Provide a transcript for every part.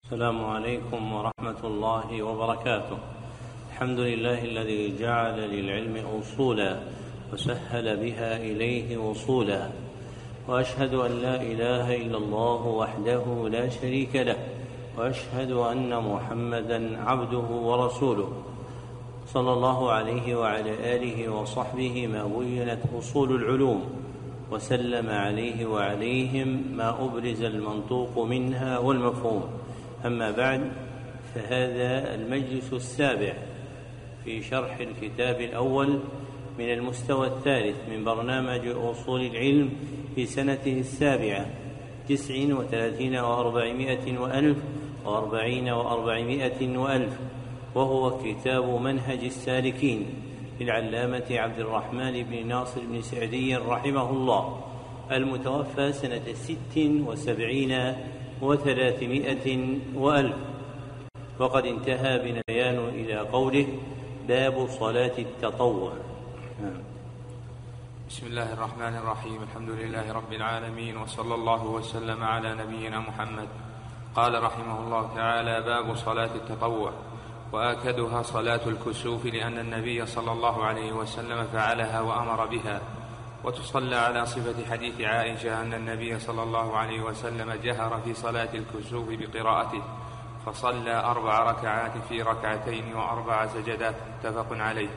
السلام عليكم ورحمة الله وبركاته. الحمد لله الذي جعل للعلم أصولا وسهل بها إليه وصولا، وأشهد أن لا إله إلا الله وحده لا شريك له، وأشهد أن محمدا عبده ورسوله صلى الله عليه وعلى آله وصحبه ما بينت أصول العلوم، وسلم عليه وعليهم ما أبرز المنطوق منها والمفهوم. أما بعد، فهذا المجلس السابع في شرح الكتاب الأول من المستوى الثالث من برنامج أصول العلم في سنته السابعة 39 و400 وألف و40 و400 وألف، وهو كتاب منهج السالكين للعلامة عبد الرحمن بن ناصر بن سعدي رحمه الله، المتوفى سنة 76 و300 وألف. وقد انتهى بنا البيان إلى قوله: باب صلاة التطوع. بسم الله الرحمن الرحيم. الحمد لله رب العالمين، وصلى الله وسلم على نبينا محمد. قال رحمه الله تعالى: باب صلاة التطوع، وآكدها صلاة الكسوف، لأن النبي صلى الله عليه وسلم فعلها وأمر بها. وتصلى على صفة حديث عائشة أن النبي صلى الله عليه وسلم جهر في صلاة الكسوف بقراءته، فصلى 4 ركعات في 2 ركعتين و4 سجدات، متفق عليه.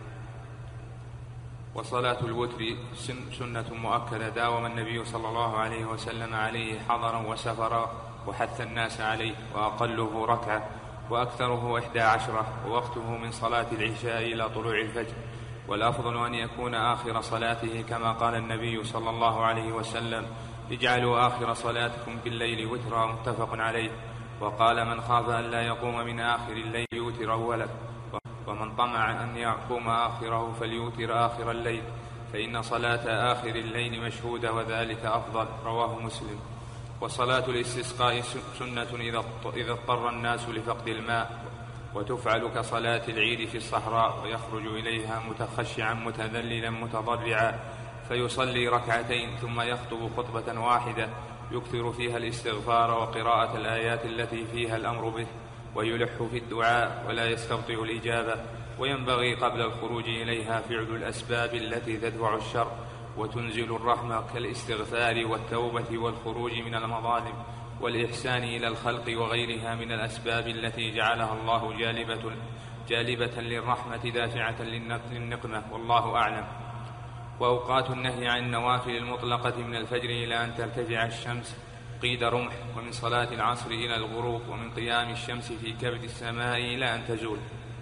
وصلاة الوتر سنة مؤكدة داوم النبي صلى الله عليه وسلم عليه حضرا وسفرا، وحث الناس عليه، وأقله 1 ركعة وأكثره 11، ووقته من صلاة العشاء إلى طلوع الفجر، والأفضل أن يكون آخر صلاته، كما قال النبي صلى الله عليه وسلم: اجعلوا آخر صلاتكم بالليل وترا، متفق عليه. وقال: من خاف أن لا يقوم من آخر الليل يوتر أوله، ومن طمع أن يقوم آخره فليوتر آخر الليل، فإن صلاة آخر الليل مشهودة، وذلك أفضل، رواه مسلم. وصلاة الاستسقاء سنة إذا اضطر الناس لفقد الماء، وتفعل كصلاة العيد في الصحراء، ويخرج إليها متخشعا متذللا متضرعا، فيصلي 2 ركعتين ثم يخطب خطبة واحدة يكثر فيها الاستغفار وقراءة الآيات التي فيها الأمر به، ويلح في الدعاء ولا يستبطئ الإجابة. وينبغي قبل الخروج إليها فعل الأسباب التي تدفع الشر وتنزل الرحمة، كالاستغفار والتوبة والخروج من المظالم والإحسان إلى الخلق وغيرها من الأسباب التي جعلها الله جالبة للرحمة دافعة للنقمة، والله أعلم. وأوقات النهي عن النوافل المطلقة من الفجر إلى أن ترتفع الشمس قيد رمح، ومن صلاة العصر إلى الغروب، ومن قيام الشمس في كبد السماء إلى أن تزول.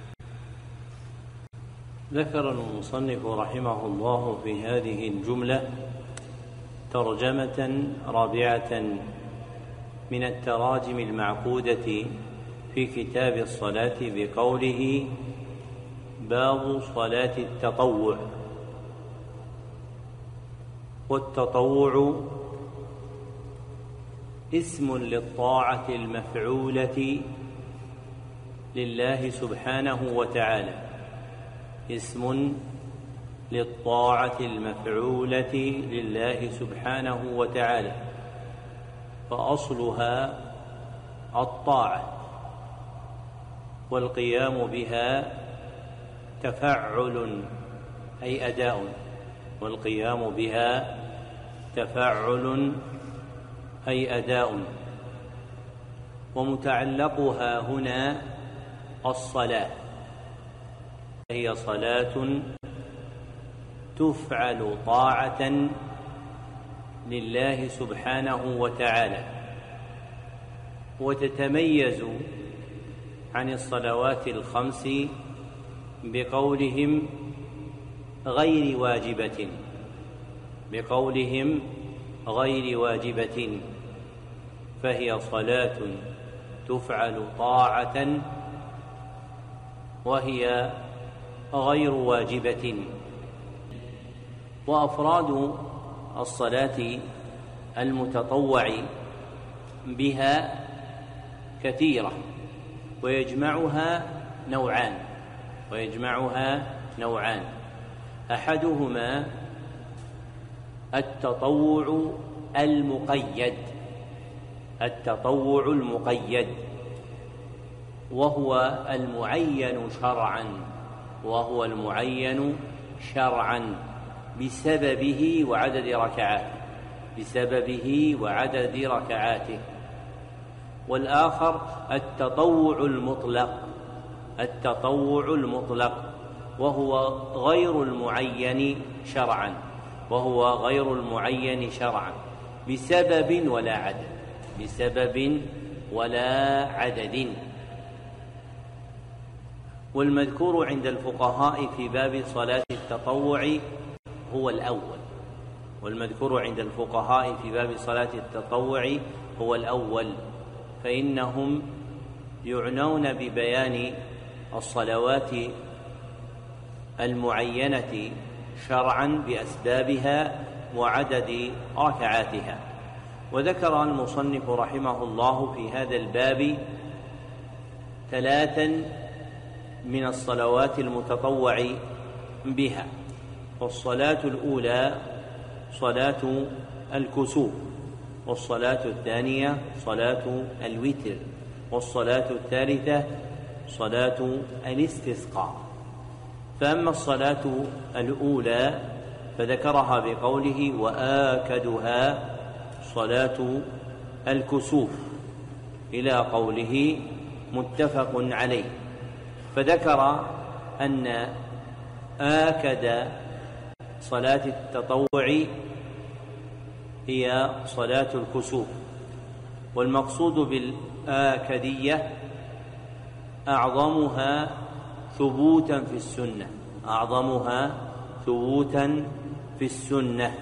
ذكر المصنف رحمه الله في هذه الجملة ترجمة رابعة من التراجم المعقودة في كتاب الصلاة بقوله: باب صلاة التطوع. والتطوع اسم للطاعة المفعولة لله سبحانه وتعالى، اسم للطاعة المفعولة لله سبحانه وتعالى، فأصلها الطاعة، والقيام بها تفعل أي أداء، والقيام بها تفعل أي أداء. ومتعلقها هنا الصلاة، هي صلاة تفعل طاعة لله سبحانه وتعالى، وتتميز عن الصلوات الخمس بقولهم غير واجبة، بقولهم غير واجبة، فهي صلاة تفعل طاعة وهي غير واجبة. وأفراد الصلاة المتطوع بها كثيرة، ويجمعها نوعان، أحدهما التطوع المقيد، وهو المعين شرعا بسببه وعدد ركعاته. والآخر التطوع المطلق وهو غير المعين شرعا بسبب ولا عدد. والمذكور عند الفقهاء في باب صلاة التطوع هو الأول، فإنهم يعنون ببيان الصلوات المعينة شرعا بأسبابها وعدد ركعاتها. وذكر المصنف رحمه الله في هذا الباب 3 من الصلوات المتطوع بها. والصلاة الأولى صلاة الكسوف، والصلاة الثانية صلاة الوتر، والصلاة الثالثة صلاة الاستسقاء. فأما الصلاة الأولى فذكرها بقوله وآكدها صلاة الكسوف إلى قوله متفق عليه، فذكر أن آكد صلاة التطوع هي صلاة الكسوف. والمقصود بالآكدية أعظمها ثبوتا في السنة،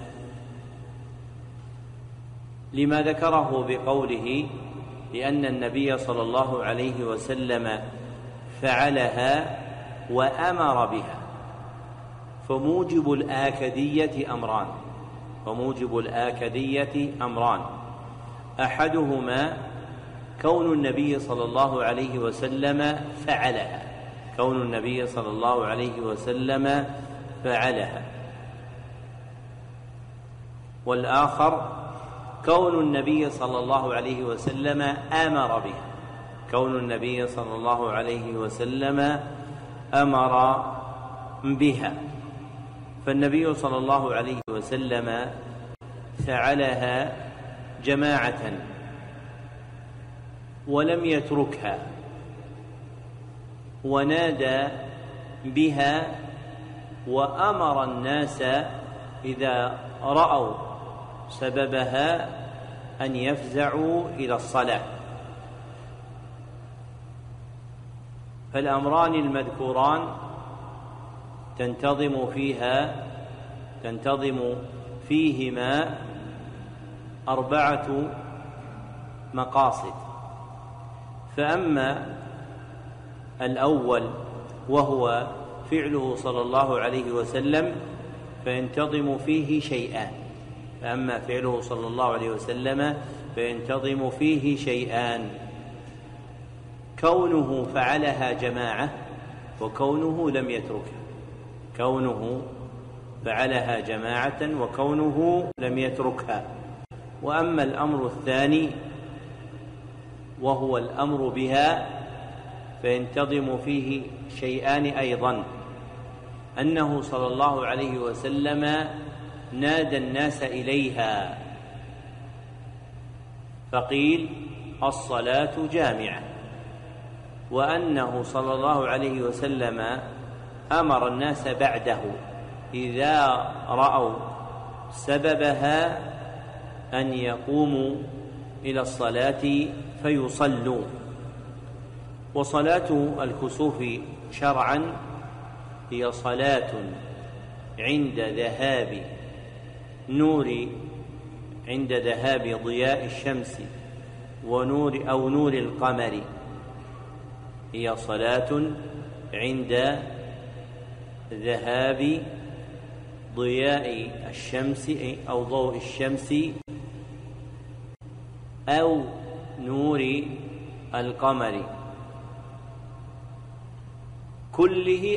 لما ذكره بقوله لأن النبي صلى الله عليه وسلم فعلها وأمر بها. فموجب الآكدية أمران، أحدهما كون النبي صلى الله عليه وسلم فعلها، والآخر كون النبي صلى الله عليه وسلم أمر بها. فالنبي صلى الله عليه وسلم فعلها جماعة ولم يتركها، ونادى بها وأمر الناس إذا رأوا سببها أن يفزعوا إلى الصلاة. فالأمران المذكوران تنتظم فيهما 4 مقاصد. فأما الأول وهو فعله صلى الله عليه وسلم فينتظم فيه شيئان، كونه فعلها جماعة وكونه لم يتركها. وأما الأمر الثاني وهو الأمر بها فينتظم فيه شيئان أيضا، أنه صلى الله عليه وسلم نادى الناس إليها فقيل الصلاة جامعة، وأنه صلى الله عليه وسلم أمر الناس بعده إذا رأوا سببها أن يقوموا إلى الصلاة فيصلوا. وصلاة الكسوف شرعا هي صلاة عند ذهاب ضياء الشمس ونور القمر، هي صلاة عند ذهاب ضياء الشمس أو ضوء الشمس أو نور القمر كله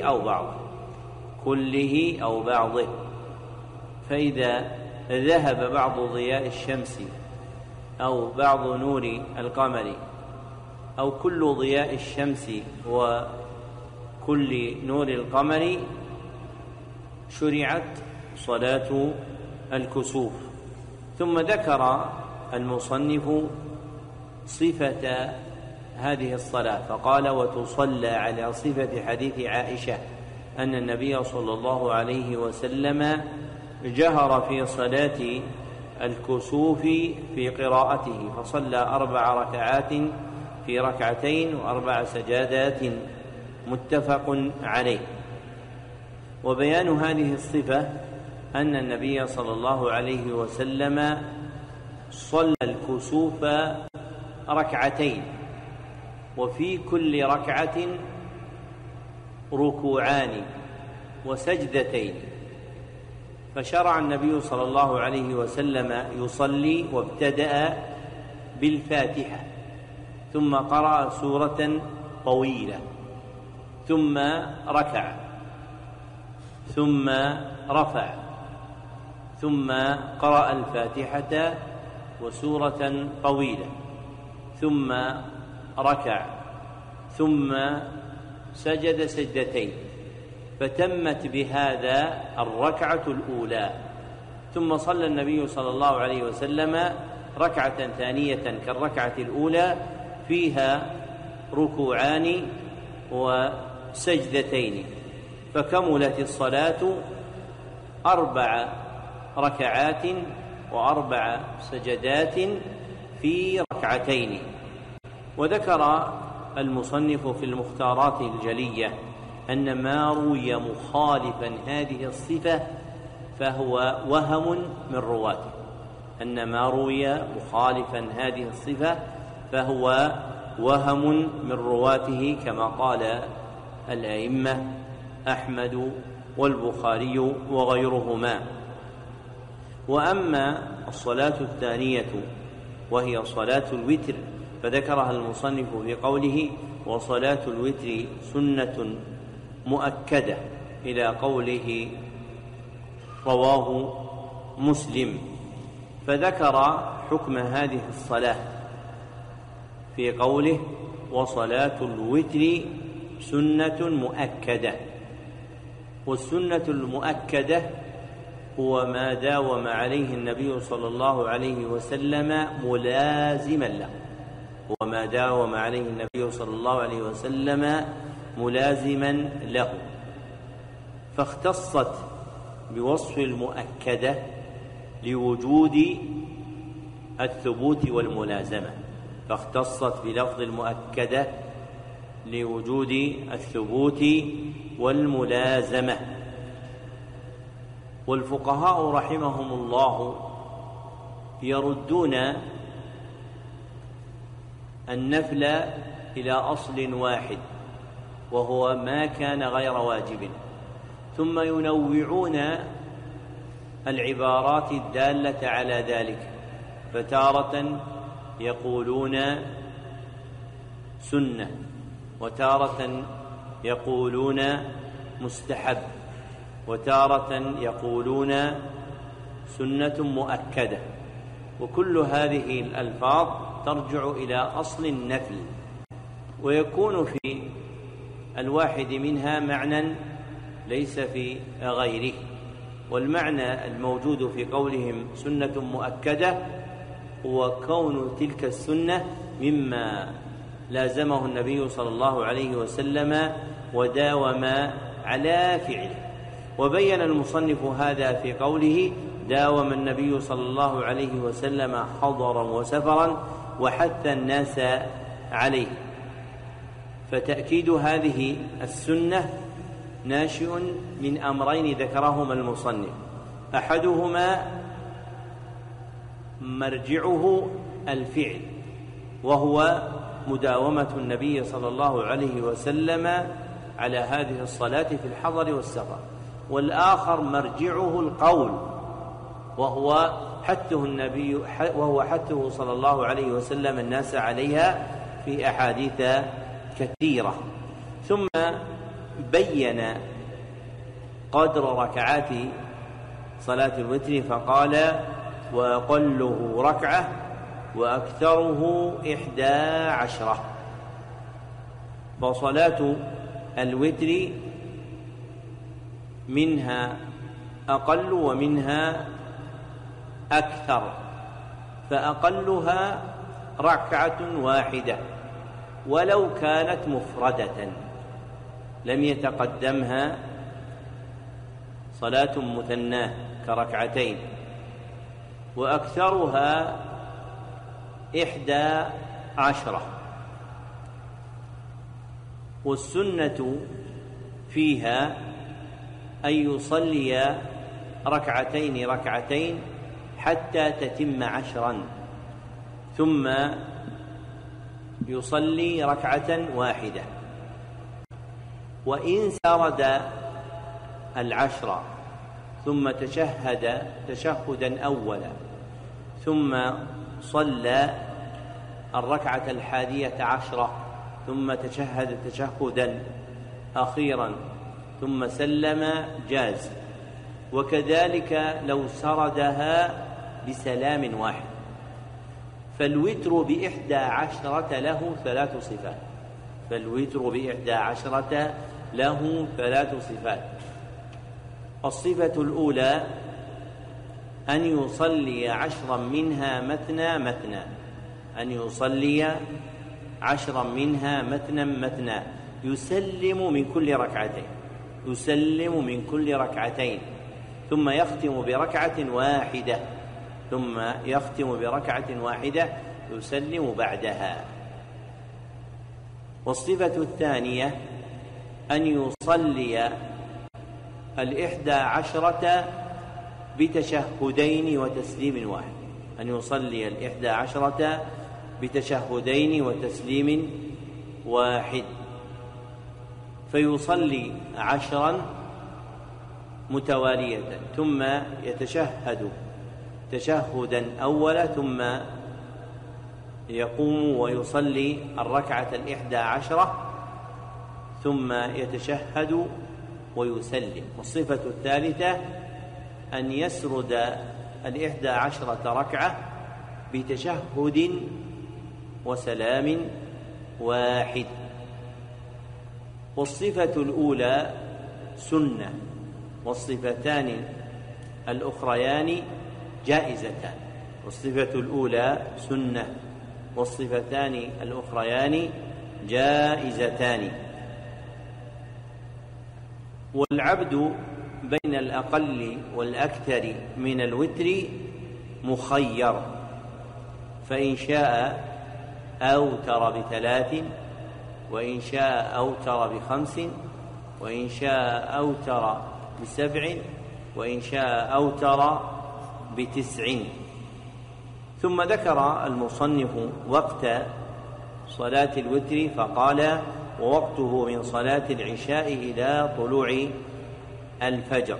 أو بعضه. فإذا ذهب بعض ضياء الشمس أو بعض نور القمر أو كل ضياء الشمس وكل نور القمر شرعت صلاة الكسوف. ثم ذكر المصنف صفة هذه الصلاة فقال: وتصلى على صفة حديث عائشة أن النبي صلى الله عليه وسلم جهر في صلاة الكسوف في قراءته، فصلى 4 ركعات في ركعتين و4 سجادات متفق عليه. وبيان هذه الصفة أن النبي صلى الله عليه وسلم صلى الكسوف ركعتين، وفي كل ركعة ركوعان وسجدتين. فشرع النبي صلى الله عليه وسلم يصلي وابتدأ بالفاتحة، ثم قرأ سورة طويلة، ثم ركع، ثم رفع، ثم قرأ الفاتحة وسورة طويلة، ثم ركع، ثم سجد سجدتين، فتمت بهذا الركعة الأولى. ثم صلى النبي صلى الله عليه وسلم ركعة ثانية كالركعة الأولى فيها ركوعان وسجدتين، فكملت الصلاة 4 ركعات و4 سجدات في ركعتين. وذكر المصنف في المختارات الجلية أن ما روي مخالفا هذه الصفة فهو وهم من رواته، أن ما روي مخالفا هذه الصفة فهو وهم من رواته، كما قال الأئمة أحمد والبخاري وغيرهما. وأما الصلاة الثانية وهي صلاة الوتر فذكرها المصنف في قوله: وصلاة الوتر سنة مؤكدة، إلى قوله رواه مسلم، فذكر حكم هذه الصلاة في قوله: وصلاة الوتر سنة مؤكدة. والسنة المؤكدة هو ما داوم عليه النبي صلى الله عليه وسلم ملازما له، هو ما داوم عليه النبي صلى الله عليه وسلم ملازما له، فاختصت بوصف المؤكدة لوجود الثبوت والملازمة، فاختصت بلفظ المؤكدة لوجود الثبوت والملازمة. والفقهاء رحمهم الله يردون النفل إلى أصل واحد وهو ما كان غير واجب، ثم ينوعون العبارات الدالة على ذلك، فتارة يقولون سنة، وتارة يقولون مستحب، وتارة يقولون سنة مؤكدة، وكل هذه الألفاظ ترجع إلى أصل النفل، ويكون في الواحد منها معنى ليس في غيره. والمعنى الموجود في قولهم سنة مؤكدة هو كون تلك السنة مما لازمه النبي صلى الله عليه وسلم وداوم على فعله. وبين المصنف هذا في قوله: داوم النبي صلى الله عليه وسلم حضرا وسفرا وحث الناس عليه. فتأكيد هذه السنة ناشئ من أمرين ذكرهما المصنف: أحدهما مرجعه الفعل، وهو مداومة النبي صلى الله عليه وسلم على هذه الصلاة في الحضر والسفر، والآخر مرجعه القول، وهو حثه صلى الله عليه وسلم الناس عليها في أحاديث كثيرة. ثم بين قدر ركعات صلاة الوتر فقال: وأقله ركعة وأكثره 11. فصلاة الوتر منها أقل ومنها أكثر، فأقلها ركعة واحدة ولو كانت مفردة لم يتقدمها صلاة مثناه كركعتين، وأكثرها 11. والسنة فيها أن يصلي ركعتين حتى تتم 10 ثم يصلي ركعة واحدة. وإن سرد 10 ثم تشهد تشهدا أولا ثم صلى 11 ثم تشهد تشهدا أخيرا ثم سلم جاز. وكذلك لو سردها بسلام واحد. فالوتر ب11 له 3 صفات. فالوتر ب11 له 3 صفات. الصفة الأولى أن يصلي 10 منها مثنى، أن يصلي 10 منها مثنى، يسلم من كل ركعتين، ثم يختم بركعة واحدة يسلم بعدها. والصفة الثانية أن يصلي 11 بتشهدين وتسليم واحد، أن يصلي 11 بتشهدين وتسليم واحد، فيصلي 10 متوالية ثم يتشهد تشهدا أولا ثم يقوم ويصلي 11 ثم يتشهد ويسلم. والصفة الثالثة أن يسرد 11 ركعة بتشهد وسلام واحد. والصفة الأولى سنة، والصفتان الأخريان جائزتان. والصفة الأولى سنة والصفتان الأخريان جائزتان. والعبد بين الأقل والأكثر من الوتر مخير، فإن شاء أوتر ب3، وإن شاء أوتر ب5، وإن شاء أوتر ب7، وإن شاء أوتر ب9. ثم ذكر المصنف وقت صلاة الوتر فقال: ووقته من صلاة العشاء إلى طلوع الفجر.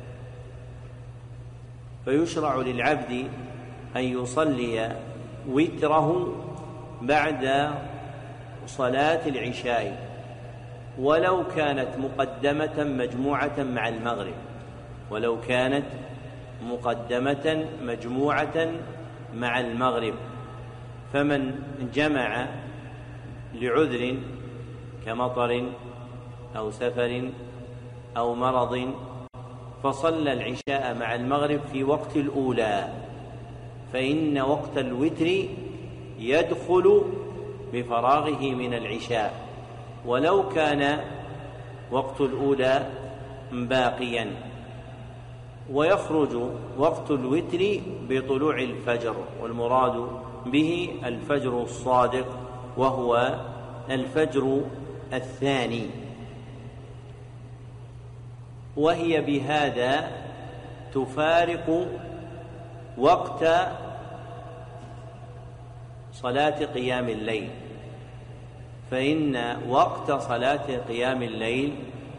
فيشرع للعبد أن يصلي وتره بعد صلاة العشاء ولو كانت مقدمة مجموعة مع المغرب، ولو كانت مقدمة مجموعة مع المغرب. فمن جمع لعذر كمطر أو سفر أو مرض فصلى العشاء مع المغرب في وقت الأولى، فإن وقت الوتر يدخل بفراغه من العشاء ولو كان وقت الأولى باقيا. ويخرج وقت الوتر بطلوع الفجر، والمراد به الفجر الصادق وهو الفجر الثاني. وهي بهذا تفارق وقت صلاة قيام الليل، فإن وقت صلاة قيام الليل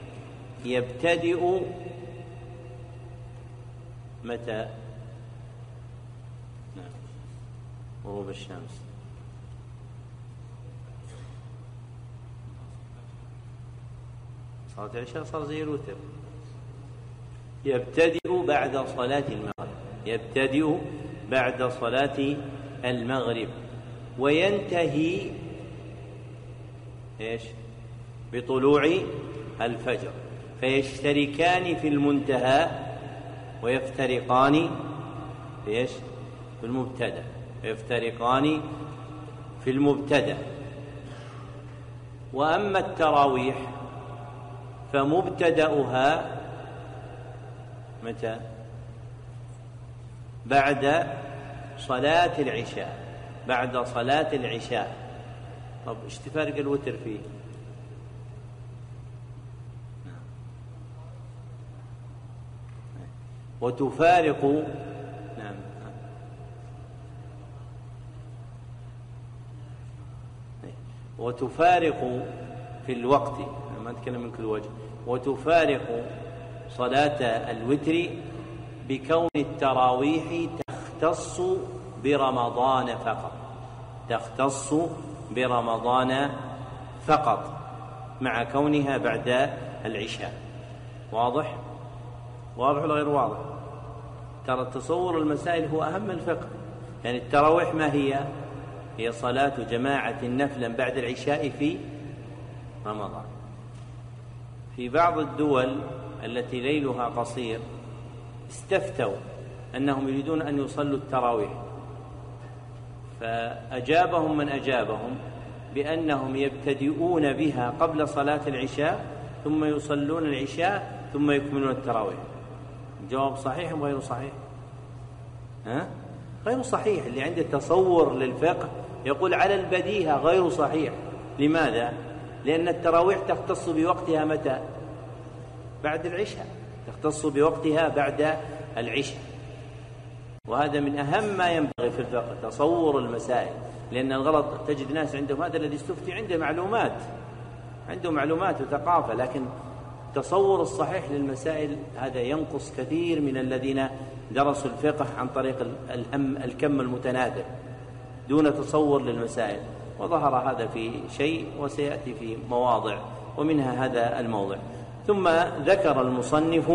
يبتدئ متى؟ غروب الشمس. صلاة العشاء صار زي الوتر، يبتدئ بعد صلاة المغرب، يبتدئ بعد صلاة المغرب وينتهي بطلوع الفجر، فيشتركان في المنتهى ويفترقان في المبتدأ، يفترقان في المبتدأ. وأما التراويح فمبتدأها متى؟ بعد صلاة العشاء، بعد صلاة العشاء. طب ايش تفارق الوتر فيه؟ وتفارق نعم وتفارق في الوقت، ما نتكلم من كل وجه، وتفارق صلاة الوتر بكون التراويح تختص برمضان فقط، تختص برمضان فقط مع كونها بعد العشاء. واضح؟ واضح ولا غير واضح؟ ترى تصور المسائل هو أهم الفقه. يعني التراويح ما هي؟ هي صلاة جماعة نفلا بعد العشاء في رمضان. في بعض الدول التي ليلها قصير استفتوا أنهم يريدون أن يصلوا التراويح، فأجابهم من أجابهم بأنهم يبتدئون بها قبل صلاة العشاء ثم يصلون العشاء ثم يكملون التراويح. الجواب صحيح أم غير صحيح؟ غير صحيح. اللي عنده تصور للفقه يقول على البديهة غير صحيح. لماذا؟ لأن التراويح تختص بوقتها متى؟ بعد العشاء، تختص بوقتها بعد العشاء. وهذا من أهم ما ينبغي في الفقه، تصور المسائل. لأن الغلط تجد ناس عندهم هذا الذي استفتي عنده معلومات، عنده معلومات وثقافة، لكن التصور الصحيح للمسائل هذا ينقص كثير من الذين درسوا الفقه عن طريق الكم المتناثر دون تصور للمسائل. وظهر هذا في شيء وسيأتي في مواضع، ومنها هذا الموضع. ثم ذكر المصنف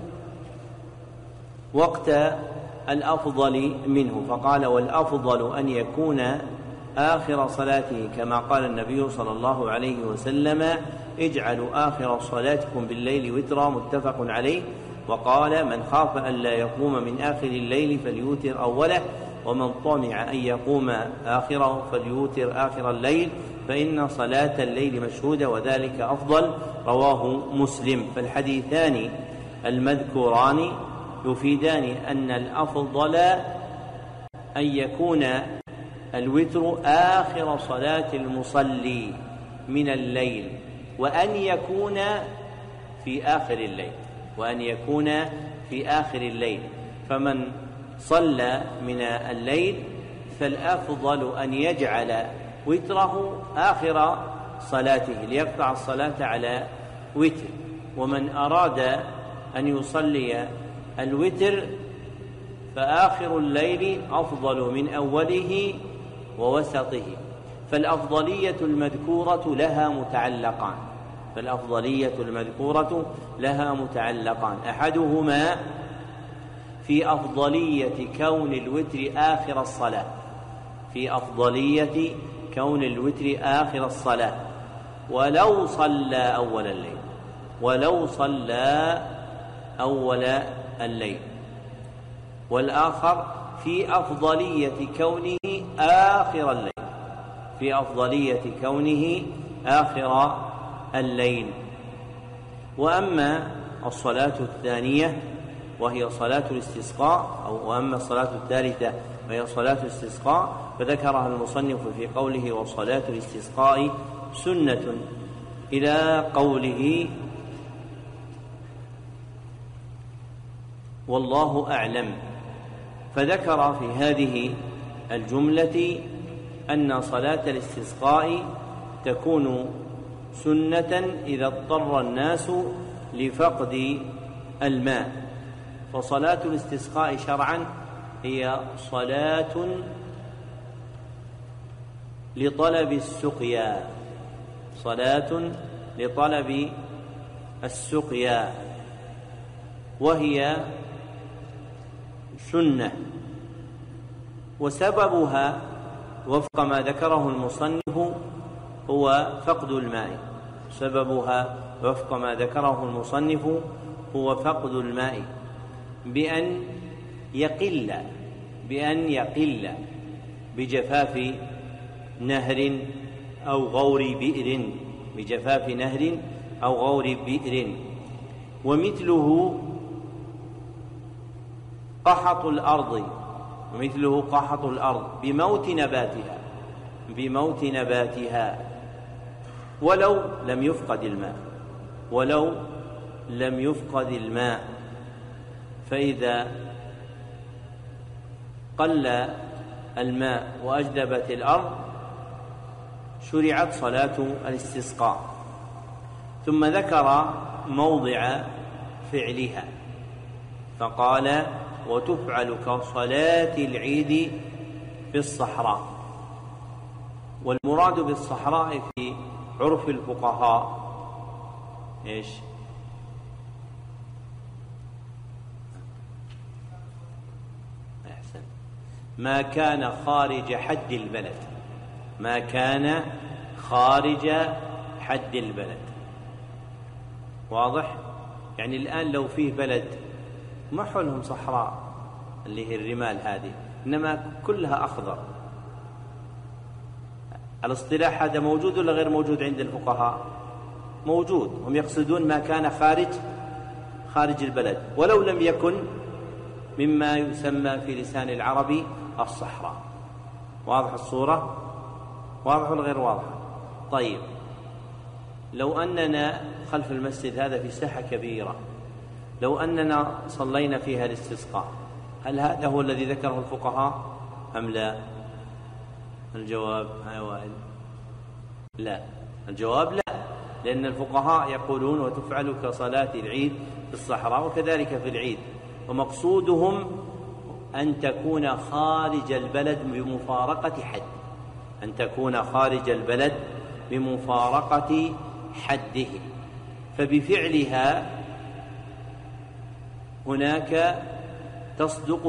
وقت الأفضل منه، فقال: والأفضل أن يكون آخر صلاته، كما قال النبي صلى الله عليه وسلم: اجعلوا آخر صلاتكم بالليل وترا، متفق عليه. وقال: من خاف ألا يقوم من آخر الليل فليوتر أوله، ومن طمع أن يقوم آخره فليوتر آخر الليل، فإن صلاة الليل مشهودة وذلك أفضل. رواه مسلم. فالحديثان المذكوران يفيدان أن الأفضل أن يكون الوتر آخر صلاة المصلي من الليل، وأن يكون في آخر الليل، وأن يكون في آخر الليل. فمن صلى من الليل فالأفضل أن يجعل وتره آخر صلاته ليقطع الصلاة على وتر. ومن أراد أن يصلي الوتر فآخر الليل أفضل من أوله ووسطه. فالأفضلية المذكورة لها متعلقان، فالأفضلية المذكورة لها متعلقان. أحدهما في أفضلية كون الوتر آخر الصلاة، في أفضلية كون الوتر آخر الصلاة ولو صلى أول الليل، ولو صلى أول الليل. والآخر في أفضلية كونه آخر الليل، في أفضلية كونه آخر الليل. وأما الصلاة الثانية وهي صلاة الاستسقاء، وأما الصلاة الثالثة وهي صلاة الاستسقاء، فذكرها المصنف في قوله: وصلاة الاستسقاء سنة، إلى قوله: والله أعلم. فذكر في هذه الجملة أن صلاة الاستسقاء تكون سنة إذا اضطر الناس لفقد الماء. فصلاة الاستسقاء شرعا هي صلاة لطلب السقيا، صلاة لطلب السقيا، وهي سنة. وسببها وفق ما ذكره المصنف هو فقد الماء، سببها وفق ما ذكره المصنف هو فقد الماء بأن يقل بجفاف نهر أو غور بئر ومثله قحط الأرض بموت نباتها ولو لم يفقد الماء فإذا قل الماء وأجدبت الأرض شرعت صلاة الاستسقاء. ثم ذكر موضع فعلها فقال وتفعل كصلاة العيد في الصحراء. والمراد بالصحراء في عرف الفقهاء إيش؟ أحسن، ما كان خارج حد البلد. واضح؟ يعني الآن لو فيه بلد ما حولهم صحراء اللي هي الرمال هذه، إنما كلها أخضر، الاصطلاح هذا موجود ولا غير موجود عند الفقهاء؟ موجود. هم يقصدون ما كان خارج البلد ولو لم يكن مما يسمى في لسان العرب الصحراء. واضح الصورة؟ واضح ولا غير واضح؟ طيب، لو أننا خلف المسجد هذا في ساحة كبيرة، لو أننا صلينا فيها الاستسقاء، هل هذا هو الذي ذكره الفقهاء أم لا؟ الجواب لا. الجواب لا، لأن الفقهاء يقولون وتفعل كصلاة العيد في الصحراء وكذلك في العيد، ومقصودهم أن تكون خارج البلد بمفارقة حده، فبفعلها هناك تصدق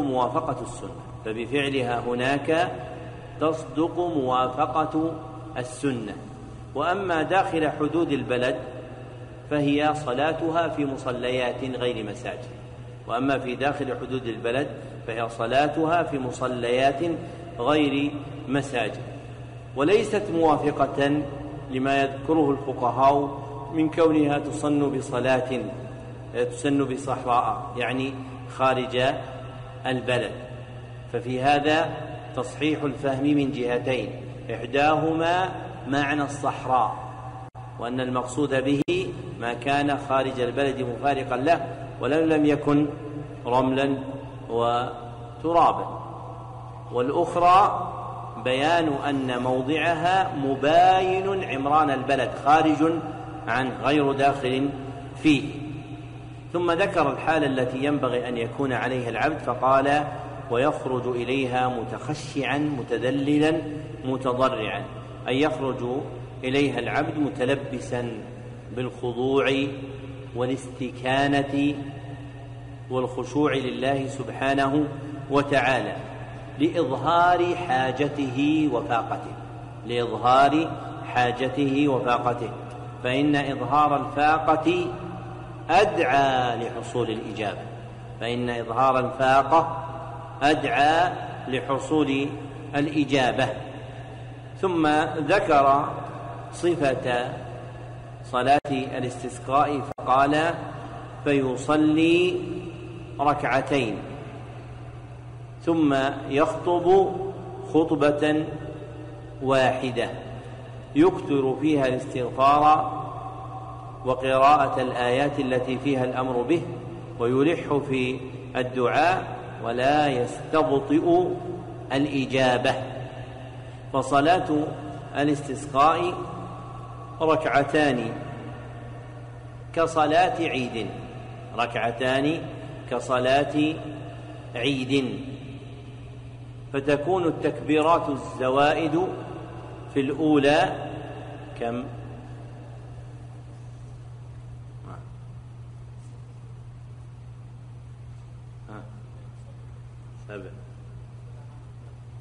موافقة السنة. وأما داخل حدود البلد فهي صلاتها في مصليات غير مساجد، وأما في داخل حدود البلد فهي صلاتها في مصليات غير مساجد، وليست موافقة لما يذكره الفقهاء من كونها تسن بصحراء يعني خارج البلد. ففي هذا تصحيح الفهم من جهتين، إحداهما معنى الصحراء، وأن المقصود به ما كان خارج البلد مفارقا له ولو لم يكن رملا وترابا، والأخرى بيان أن موضعها مباين عمران البلد، خارج عنه غير داخل فيه. ثم ذكر الحالة التي ينبغي أن يكون عليها العبد فقال ويخرج إليها متخشعا متذللا متضرعا، أي يخرج إليها العبد متلبسا بالخضوع والاستكانة والخشوع لله سبحانه وتعالى لإظهار حاجته وفاقته، فإن إظهار الفاقة أدعى لحصول الإجابة. ثم ذكر صفة صلاة الاستسقاء فقال فيصلي ركعتين ثم يخطب خطبة واحدة يكثر فيها الاستغفار وقراءة الآيات التي فيها الأمر به، ويلح في الدعاء ولا يستبطئ الإجابة. فصلاة الاستسقاء ركعتان كصلاة عيد، فتكون التكبيرات الزوائد في الأولى كم؟ 7.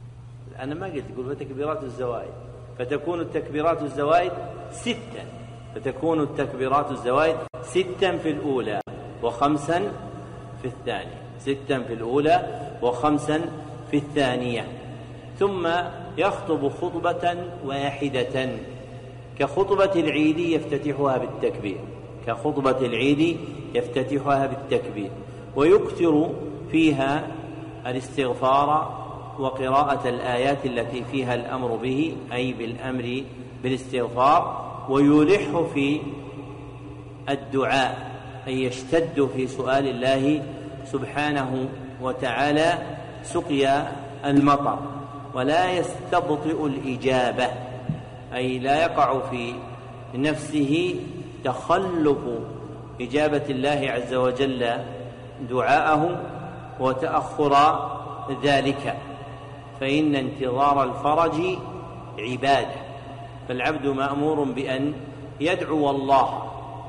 أنا ما قلت، يقول فتكبيرات الزوائد، فتكون التكبيرات الزوائد 6، فتكون التكبيرات الزوائد 6 في الأولى و5 في الثانية، 6 في الأولى و5 في الثانية. ثم يخطب خطبة واحدة كخطبة العيد يفتتحها بالتكبير، كخطبة العيد يفتتحها بالتكبير، ويكثر فيها الاستغفار وقراءة الآيات التي فيها الأمر به، أي بالأمر بالاستغفار، ويلح في الدعاء، أي يشتد في سؤال الله سبحانه وتعالى سقيا المطر، ولا يستبطئ الإجابة، أي لا يقع في نفسه تخلف إجابة الله عز وجل دعاءه وتأخر ذلك، فإن انتظار الفرج عبادة، فالعبد مأمور بأن يدعو الله،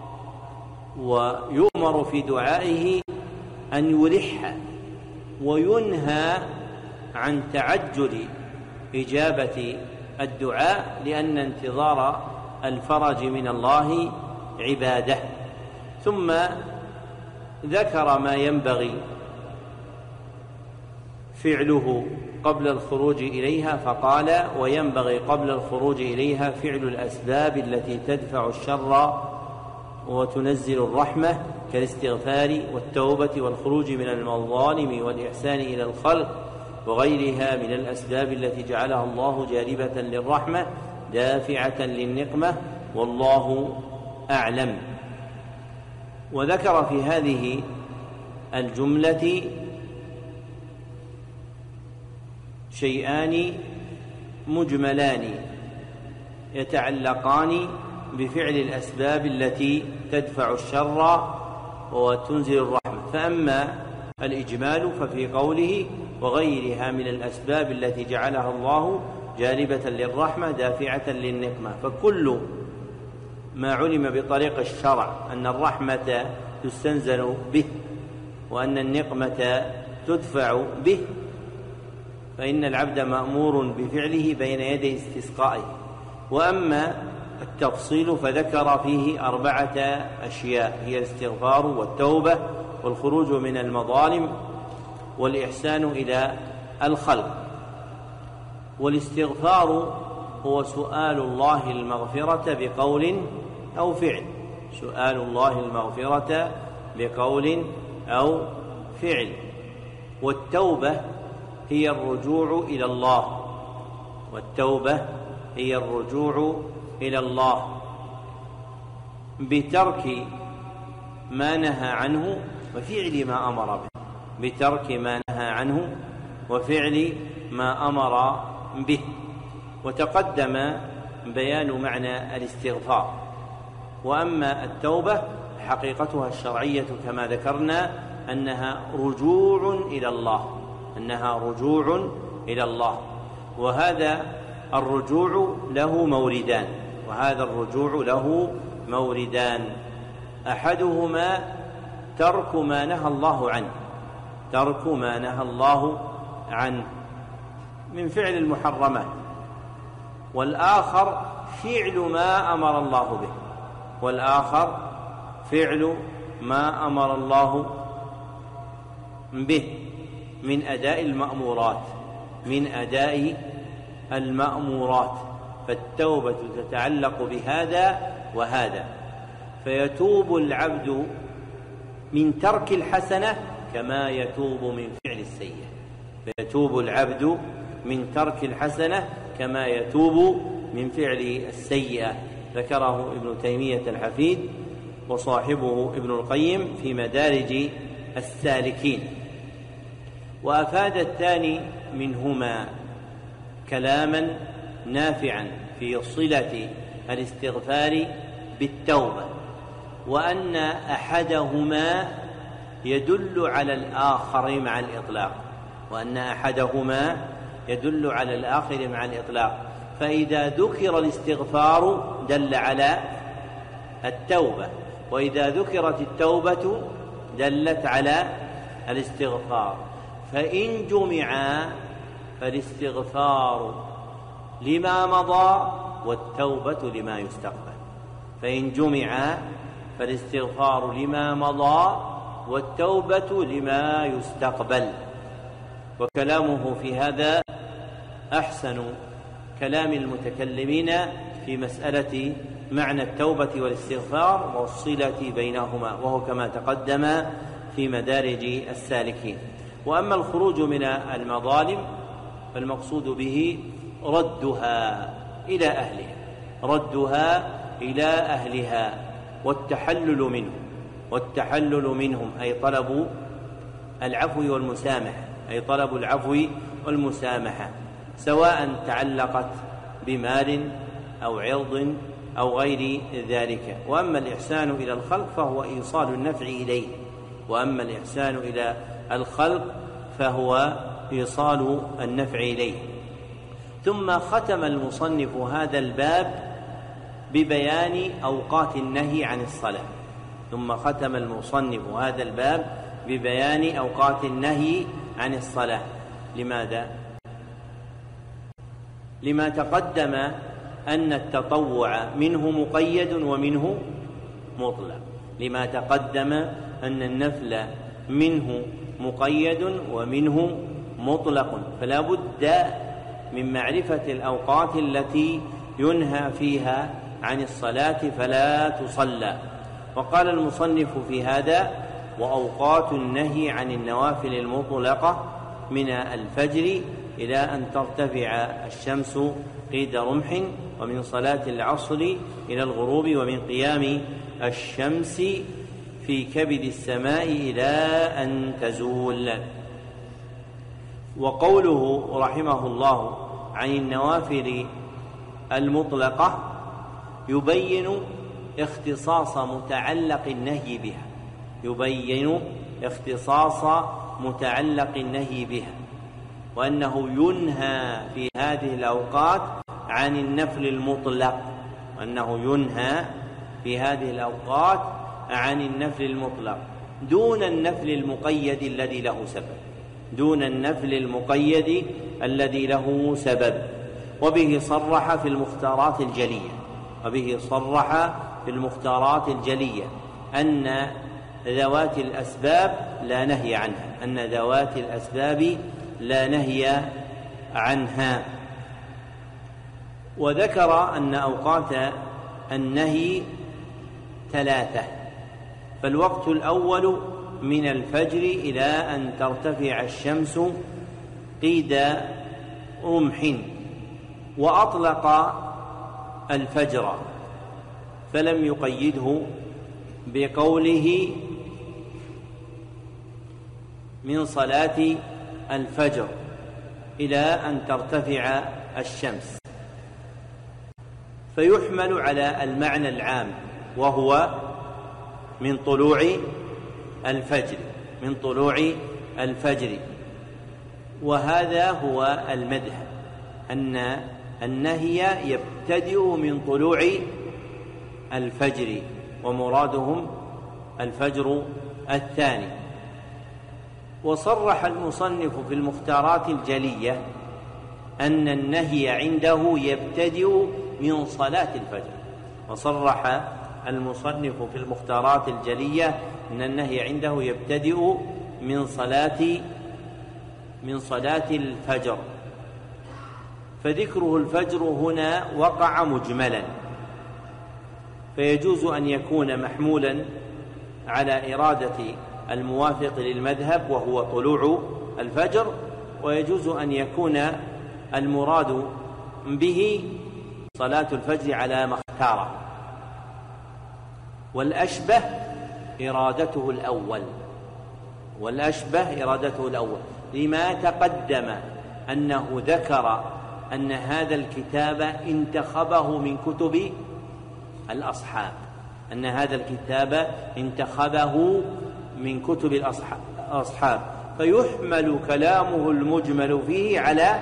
ويؤمر في دعائه أن يلح، وينهى عن تعجل إجابة الدعاء، لأن انتظار الفرج من الله عبادة. ثم ذكر ما ينبغي فعله قبل الخروج إليها، فقال: وينبغي قبل الخروج إليها فعل الأسباب التي تدفع الشر وتنزل الرحمة، كالاستغفار والتوبة والخروج من المظالم والإحسان إلى الخلق وغيرها من الأسباب التي جعلها الله جالبة للرحمة دافعة للنقمة، والله أعلم. وذكر في هذه الجملة شيئان مجملان يتعلقان بفعل الأسباب التي تدفع الشر وتنزل الرحمة. فأما الإجمال ففي قوله: وغيرها من الأسباب التي جعلها الله جالبة للرحمة دافعة للنقمة، فكل ما علم بطريق الشرع أن الرحمة تستنزل به وأن النقمة تدفع به، فإن العبد مأمور بفعله بين يدي استسقائه. وأما التفصيل فذكر فيه 4 أشياء، هي الاستغفار والتوبة والخروج من المظالم والإحسان إلى الخلق. والاستغفار هو سؤال الله المغفرة بقول أو فعل، سؤال الله المغفرة بقول أو فعل. والتوبة هي الرجوع إلى الله، والتوبة هي الرجوع إلى الله بترك ما نهى عنه وفعل ما أمر به، بترك ما نهى عنه وفعل ما أمر به. وتقدم بيان معنى الاستغفار. وأما التوبة حقيقتها الشرعية كما ذكرنا أنها رجوع إلى الله، أنها رجوع إلى الله. وهذا الرجوع له موردان، وهذا الرجوع له موردان، أحدهما ترك ما نهى الله عنه، ترك ما نهى الله عنه من فعل المحرمات، والآخر فعل ما أمر الله به، والآخر فعل ما أمر الله به من أداء المأمورات، من أداء المأمورات. فالتوبة تتعلق بهذا وهذا، فيتوب العبد من ترك الحسنة كما يتوب من فعل السيئة، فيتوب العبد من ترك الحسنة كما يتوب من فعل السيئة. ذكره ابن تيمية الحفيد وصاحبه ابن القيم في مدارج السالكين. وأفاد الثاني منهما كلاما نافعا في صلة الاستغفار بالتوبة، وأن أحدهما يدل على الآخر مع الإطلاق، وأن أحدهما يدل على الآخر مع الإطلاق. فإذا ذكر الاستغفار دل على التوبة، وإذا ذكرت التوبة دلت على الاستغفار، فإن جمعا فالاستغفار لما مضى والتوبة لما يستقبل، فإن جمع فالاستغفار لما مضى والتوبة لما يستقبل. وكلامه في هذا أحسن كلام المتكلمين في مسألة معنى التوبة والاستغفار والصلة بينهما، وهو كما تقدم في مدارج السالكين. وأما الخروج من المظالم فالمقصود به ردها إلى أهلها والتحلل منهم أي طلب العفو والمسامحة سواء تعلقت بمال أو عرض أو غير ذلك. وأما الإحسان إلى الخلق فهو إيصال النفع إليه. ثم ختم المصنف هذا الباب ببيان أوقات النهي عن الصلاة. لماذا؟ لما تقدم أن التطوع منه مقيد ومنه مطلق، لما تقدم أن النفل منه مقيد ومنه مطلق، فلا بد من معرفة الأوقات التي ينهى فيها عن الصلاة فلا تصلى. وقال المصنف في هذا: وأوقات النهي عن النوافل المطلقة من الفجر إلى أن ترتفع الشمس قيد رمح، ومن صلاة العصر إلى الغروب، ومن قيام الشمس في كبد السماء إلى أن تزول. وقوله رحمه الله عن النوافل المطلقة يبين اختصاص متعلق النهي بها، وأنه ينهى في هذه الأوقات عن النفل المطلق دون النفل المقيد الذي له سبب. وبه صرح في المختارات الجلية أن ذوات الأسباب لا نهي عنها. وذكر أن أوقات النهي 3: فالوقت الأول من الفجر إلى أن ترتفع الشمس قيد رمح، وأطلق الفجر فلم يقيده بقوله من صلاة الفجر إلى أن ترتفع الشمس، فيحمل على المعنى العام وهو من طلوع الفجر. وهذا هو المذهب، أن النهي يبتدئ من طلوع الفجر، ومرادهم الفجر الثاني. وصرح المصنف في المختارات الجلية أن النهي عنده يبتدئ من صلاة الفجر. وصرح المصنف في المختارات الجلية أن النهي عنده يبتدئ من صلاة الفجر، فذكره الفجر هنا وقع مجملا، فيجوز أن يكون محمولا على إرادة الموافق للمذهب وهو طلوع الفجر، ويجوز أن يكون المراد به صلاة الفجر على ما اختاره، والأشبه إرادته الأول لما تقدم أنه ذكر أن هذا الكتاب انتخبه من كتب الأصحاب، فيحمل كلامه المجمل فيه على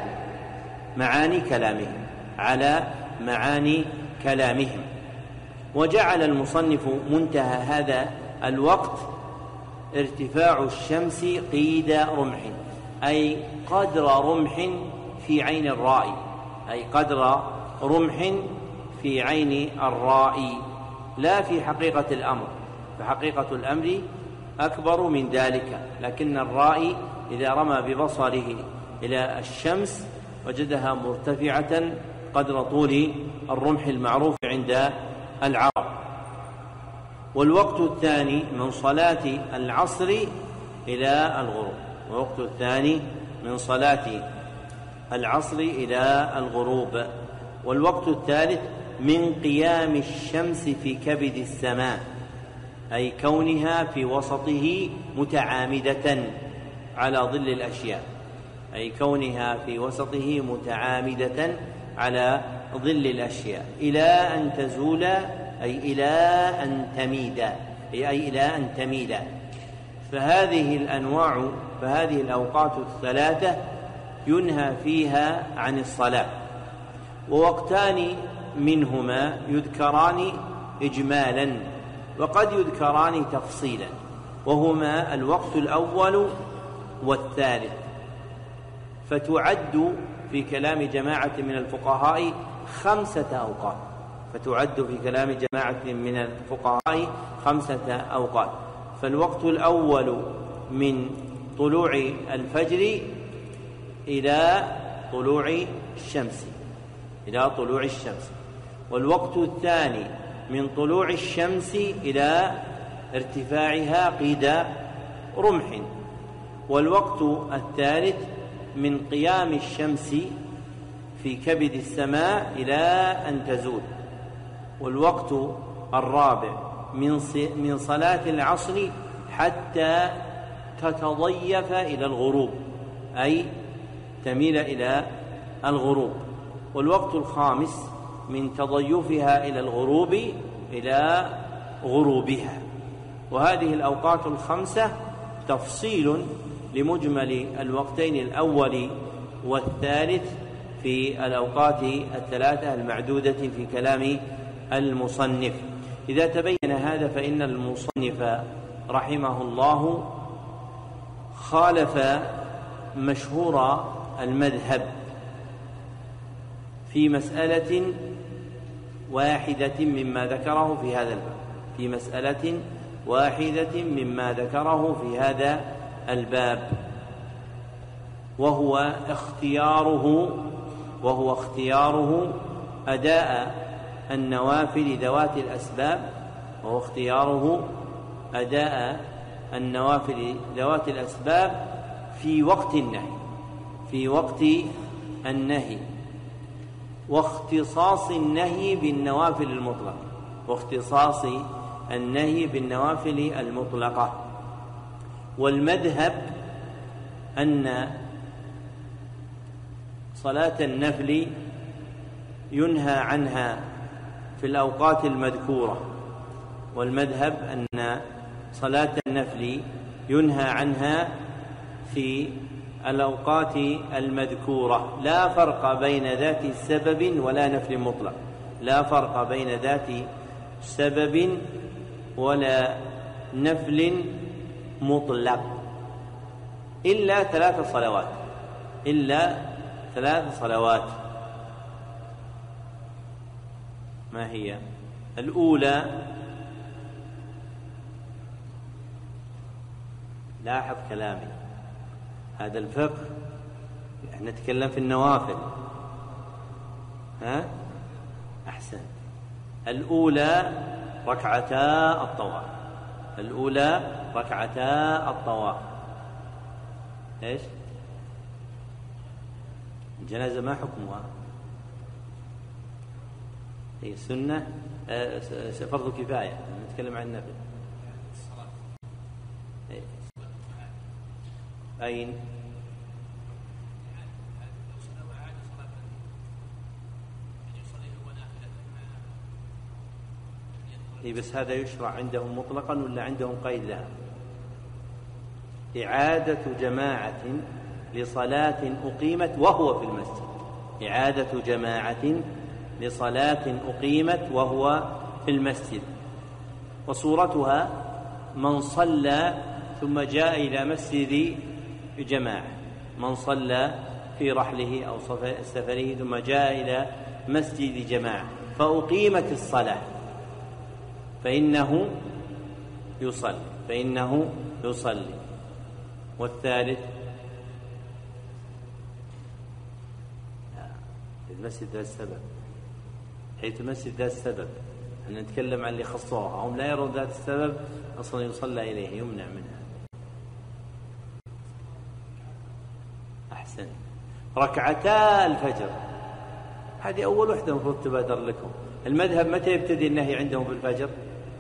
معاني كلامهم. وجعل المصنف منتهى هذا الوقت ارتفاع الشمس قيد رمح، أي قدر رمح في عين الرائي، لا في حقيقة الأمر، فحقيقة الأمر أكبر من ذلك، لكن الرائي إذا رمى ببصره إلى الشمس وجدها مرتفعة قدر طول الرمح المعروف عند العرب. والوقت الثاني من صلاة العصر إلى الغروب، والوقت الثاني من صلاة العصر إلى الغروب. والوقت الثالث من قيام الشمس في كبد السماء، أي كونها في وسطه متعامدة على ظل الأشياء، أي كونها في وسطه متعامدة على ظل الأشياء إلى أن تزول، أي إلى أن تميد، أي إلى أن تميل. فهذه الأوقات الثلاثة ينهى فيها عن الصلاة، ووقتان منهما يذكران إجمالا وقد يذكران تفصيلا، وهما الوقت الأول والثالث، فتعد في كلام جماعة من الفقهاء 5 أوقات، فتعد في كلام جماعة من الفقهاء 5 أوقات. فالوقت الأول من طلوع الفجر إلى طلوع الشمس، والوقت الثاني من طلوع الشمس إلى ارتفاعها قيد رمح، والوقت الثالث من قيام الشمس في كبد السماء إلى أن تزول، والوقت الرابع من صلاة العصر حتى تتضيف إلى الغروب، أي تميل إلى الغروب، والوقت الخامس من تضيفها إلى الغروب إلى غروبها. وهذه الأوقات ال5 تفصيل لمجمل الوقتين الأول والثالث في الأوقات الثلاثة المعدودة في كلام المصنف. إذا تبين هذا فإن المصنف رحمه الله خالف مشهور المذهب في مسألة واحدة مما ذكره في هذا الباب، في مسألة واحدة مما ذكره في هذا الباب، وهو اختياره أداء النوافل ذوات الأسباب في وقت النهي، واختصاص النهي بالنوافل المطلقة. والمذهب أن صلاة النفل ينهى عنها في الأوقات المذكورة، في الأوقات المذكورة، لا فرق بين ذات سبب ولا نفل مطلق، لا فرق بين ذات سبب ولا نفل مطلق، إلا 3 صلوات. ما هي؟ الأولى، لاحظ كلامي، هذا الفقه احنا نتكلم في النوافل، أحسن. الأولى ركعتا الطواف. إيش؟ الجنازة ما حكمها؟ هي سنة، فرض كفاية، نتكلم عن النفل. أين؟ بس هذا يشرع عندهم مطلقا ولا عندهم قيد لها؟ إعادة جماعة لصلاة أقيمت وهو في المسجد، وصورتها من صلى ثم جاء إلى مسجد جماعة، من صلى في رحله أو سفره ثم جاء إلى مسجد جماعة فأقيمت الصلاة، فإنه يصلي. والثالث المسجد ذا السبب، حيث المسجد ذا السبب أن نتكلم عن اللي خصوها، هم لا يرون ذات السبب أصلا يصلى إليه، يمنع منها. أحسن. ركعتا الفجر هذه أول وحدة المفروض تبادر لكم. المذهب متى يبتدي النهي عندهم بالفجر؟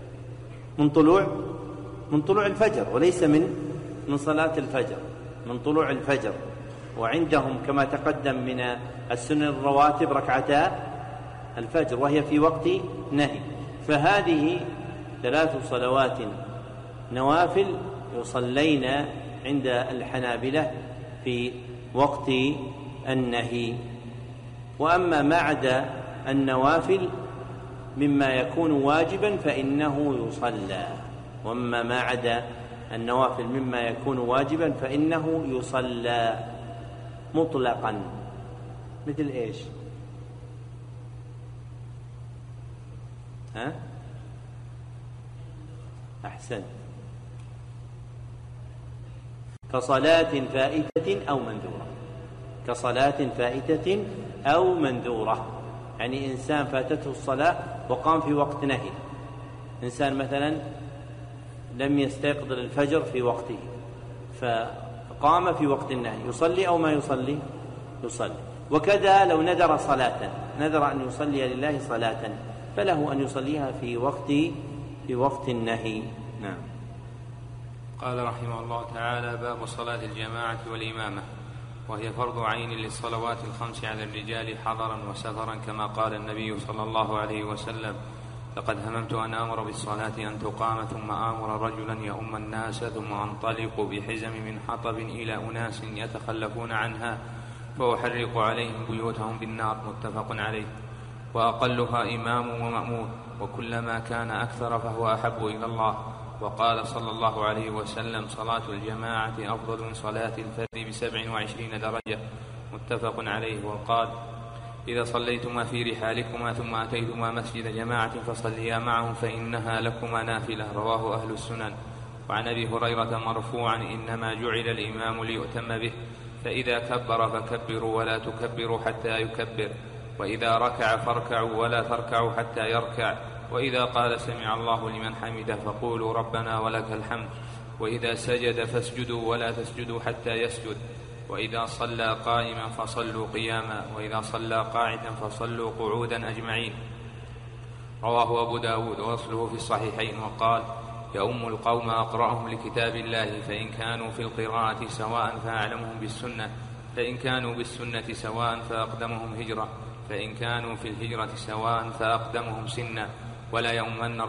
من طلوع الفجر، وليس من صلاة الفجر، من طلوع الفجر. وعندهم كما تقدم من السنن الرواتب ركعتا الفجر، وهي في وقت نهي. فهذه 3 صلوات نوافل يصلين عند الحنابلة في وقت النهي. وأما ما عدا النوافل مما يكون واجبا فإنه يصلى، وأما ما عدا النوافل مما يكون واجبا فإنه يصلى مطلقا. مثل إيش؟ أحسن. كصلاة فائتة أو منذورة، يعني إنسان فاتته الصلاة وقام في وقت نهي. إنسان مثلا لم يستيقظ الفجر في وقته فقام في وقت النهي، يصلي أو ما يصلي؟ يصلي. وكذا لو نذر صلاة، نذر أن يصلي لله صلاة، فله أن يصليها في وقت النهي. نعم. قال رحمه الله تعالى: باب صلاة الجماعة والإمامة، وهي فرض عين للصلوات الخمس على الرجال حضرا وسفرا، كما قال النبي صلى الله عليه وسلم: لقد هممت أن آمر بالصلاة أن تقام ثم آمر رجلا يؤم الناس ثم أنطلق بحزم من حطب إلى أناس يتخلفون عنها فأحرق عليهم بيوتهم بالنار. متفق عليه. وأقلها إمام ومأمون، وكلما كان أكثر فهو أحب إلى الله. وقال صلى الله عليه وسلم: صلاة الجماعة أفضل من صلاة الفرد ب27 درجة. متفق عليه. وقال: إذا صليتما في رحالكما ثم أتيتما مسجد جماعة فصليا معهم فإنها لكما نافلة. رواه أهل السنن. وعن أبي هريرة مرفوعا: إنما جعل الإمام ليؤتم به، فإذا كبر فكبروا ولا تكبروا حتى يكبر، وإذا ركع فاركعوا ولا تركعوا حتى يركع، وإذا قال سمع الله لمن حمده فقولوا ربنا ولك الحمد، وإذا سجد فاسجدوا ولا تسجدوا حتى يسجد، وإذا صلى قائما فصلوا قياما، وإذا صلى قاعدا فصلوا قعودا أجمعين. رواه أبو داود وأصله في الصحيحين. وقال: يؤم القوم أقرأهم لكتاب الله، فإن كانوا في القراءة سواء فأعلمهم بالسنة، فإن كانوا بالسنة سواء فأقدمهم هجرة، فإن كانوا في الهجرة سواء فأقدمهم سنا، ولا يؤمن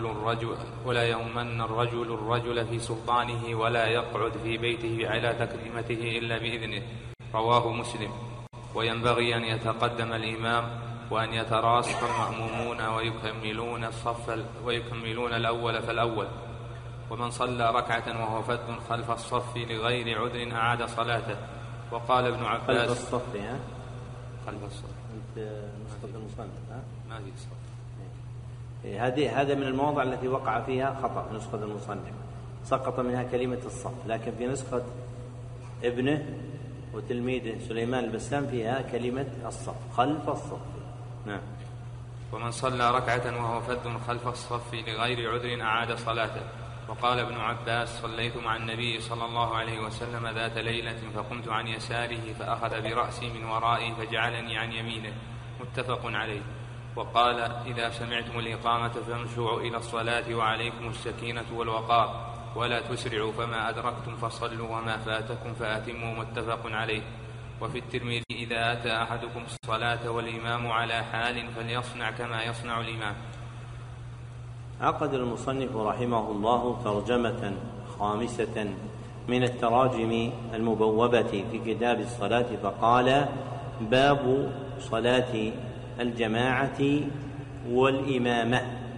الرجل الرجل في سلطانه، ولا يقعد في بيته على تكريمته إلا بإذنه. رواه مسلم. وينبغي أن يتقدم الإمام وأن يتراصح المأمومون ويكملون الأول فالأول. ومن صلى ركعة وهو فذ خلف الصف لغير عذر أعاد صلاته. وقال ابن عباس: خلف الصف أنت نسخة المصنف ما في الصف. هذا من المواضع التي وقع فيها خطأ في نسخة المصنف، سقط منها كلمة الصف، لكن في نسخة ابنه وتلميذه سليمان البسام فيها كلمة الصف، خلف الصف. نعم. ومن صلى ركعة وهو فذ خلف الصف لغير عذر أعاد صلاته. وقال ابن عباس: صليت مع النبي صلى الله عليه وسلم ذات ليلة فقمت عن يساره فأخذ برأسي من ورائي فجعلني عن يمينه. متفق عليه. وقال: إذا سمعتم الإقامة فامشوا إلى الصلاة وعليكم السكينة والوقار، ولا تسرعوا، فما أدركتم فصلوا وما فاتكم فأتموا. متفق عليه. وفي الترمذي: إذا أتى أحدكم الصلاة والإمام على حال فليصنع كما يصنع الإمام. عقد المصنف رحمه الله ترجمة خامسة من التراجم المبوبة في كتاب الصلاة، فقال: باب صلاة الجماعة والإمامة.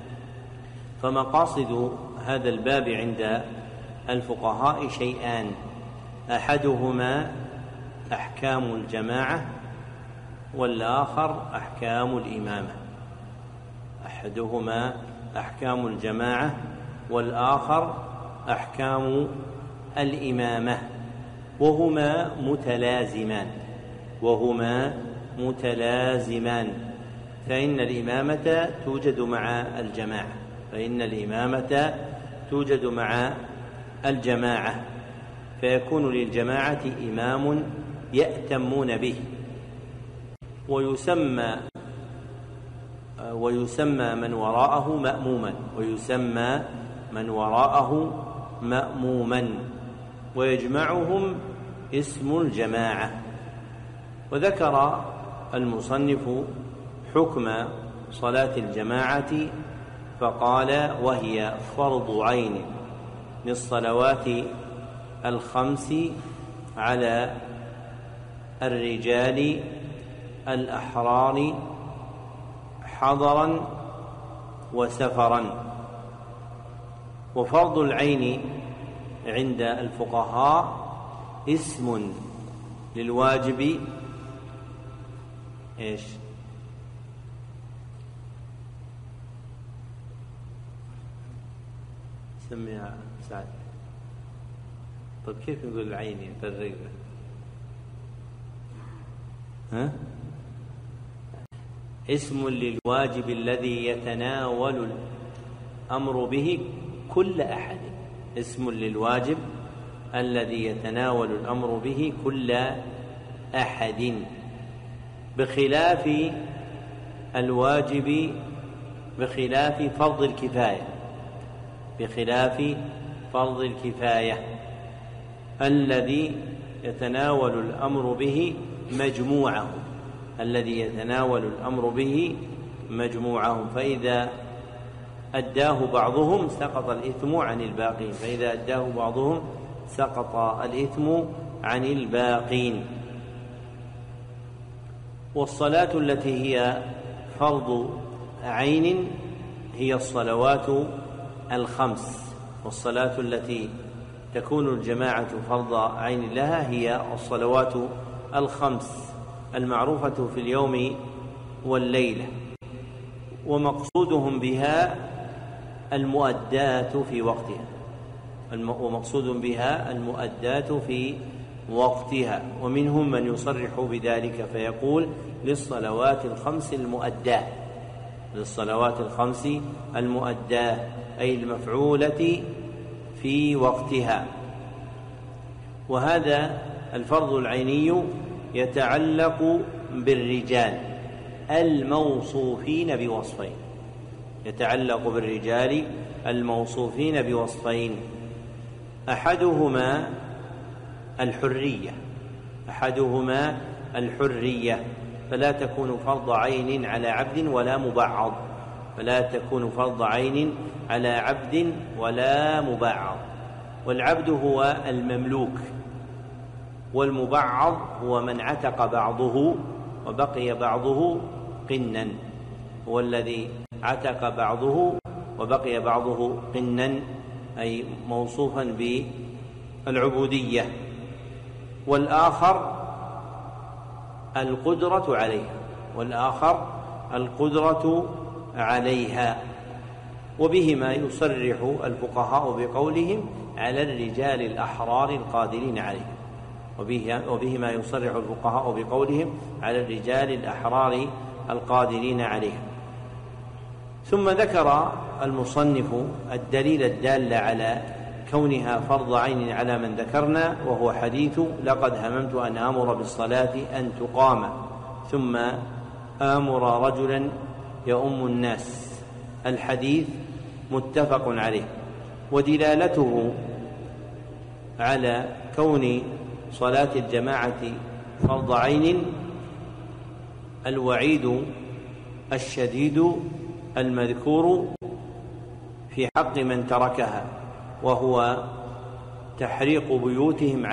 فمقاصد هذا الباب عند الفقهاء شيئان: أحدهما أحكام الجماعة، والآخر أحكام الإمامة. أحدهما أحكام الجماعة، والآخر أحكام الإمامة، وهما متلازمان، فإن الإمامة توجد مع الجماعة، فيكون للجماعة إمام يأتمون به، ويسمى من وراءه مأموما، ويجمعهم اسم الجماعة. وذكر المصنف حكم صلاة الجماعة فقال: وهي فرض عين للصلوات الخمس على الرجال الأحرار حضرا وسفرا. وفرض العين عند الفقهاء اسم للواجب سميها سعد. طيب كيف نقول العين بالرقبة؟ اسم للواجب الذي يتناول الأمر به كل أحد، اسم للواجب الذي يتناول الأمر به كل أحد، بخلاف الواجب، بخلاف فرض الكفاية الذي يتناول الأمر به مجموعهم، فإذا أداه بعضهم سقط الإثم عن الباقين. والصلاة التي هي فرض عين هي الصلوات الخمس، والصلاة التي تكون الجماعة فرض عين لها هي الصلوات الخمس المعروفة في اليوم والليلة، ومقصودهم بها المؤدات في وقتها، ومنهم من يصرح بذلك فيقول: للصلوات الخمس المؤداة، أي المفعولة في وقتها. وهذا الفرض العيني يتعلق بالرجال الموصوفين بوصفين، أحدهما الحرية، فلا تكون فرض عين على عبد ولا مبعض، والعبد هو المملوك، والمبعض هو من عتق بعضه وبقي بعضه قنا، هو الذي عتق بعضه وبقي بعضه قنا، أي موصوفا بالعبودية. والآخر القدرة عليها، وبهما يصرح الفقهاء بقولهم على الرجال الأحرار القادرين عليها. ثم ذكر المصنف الدليل الدال على كونها فرض عين على من ذكرنا، وهو حديث: لقد هممت أن آمر بالصلاة أن تقام ثم آمر رجلا يؤم الناس. الحديث متفق عليه، ودلالته على كون صلاة الجماعة فرض عين الوعيد الشديد المذكور في حق من تركها، وهو تحريق بيوتهم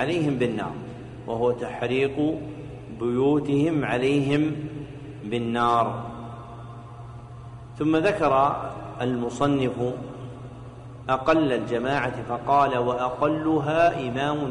عليهم بالنار. ثم ذكر المصنف أقل الجماعة فقال: وأقلها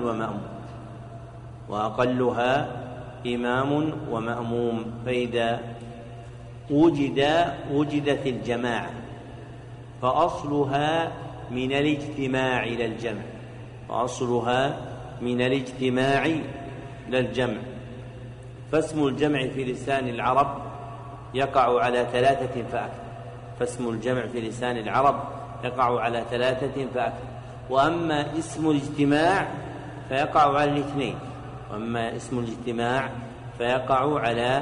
إمام ومأموم. فإذا وجدت الجماعة فأصلها من الاجتماع إلى الجمع، فأصلها من الاجتماع إلى الجمع. فاسم الجمع في لسان العرب يقع على 3 فأكثر، فاسم الجمع في لسان العرب يقع على 3 فأكثر. وأما اسم الاجتماع فيقع على 2، وأما اسم الاجتماع فيقع على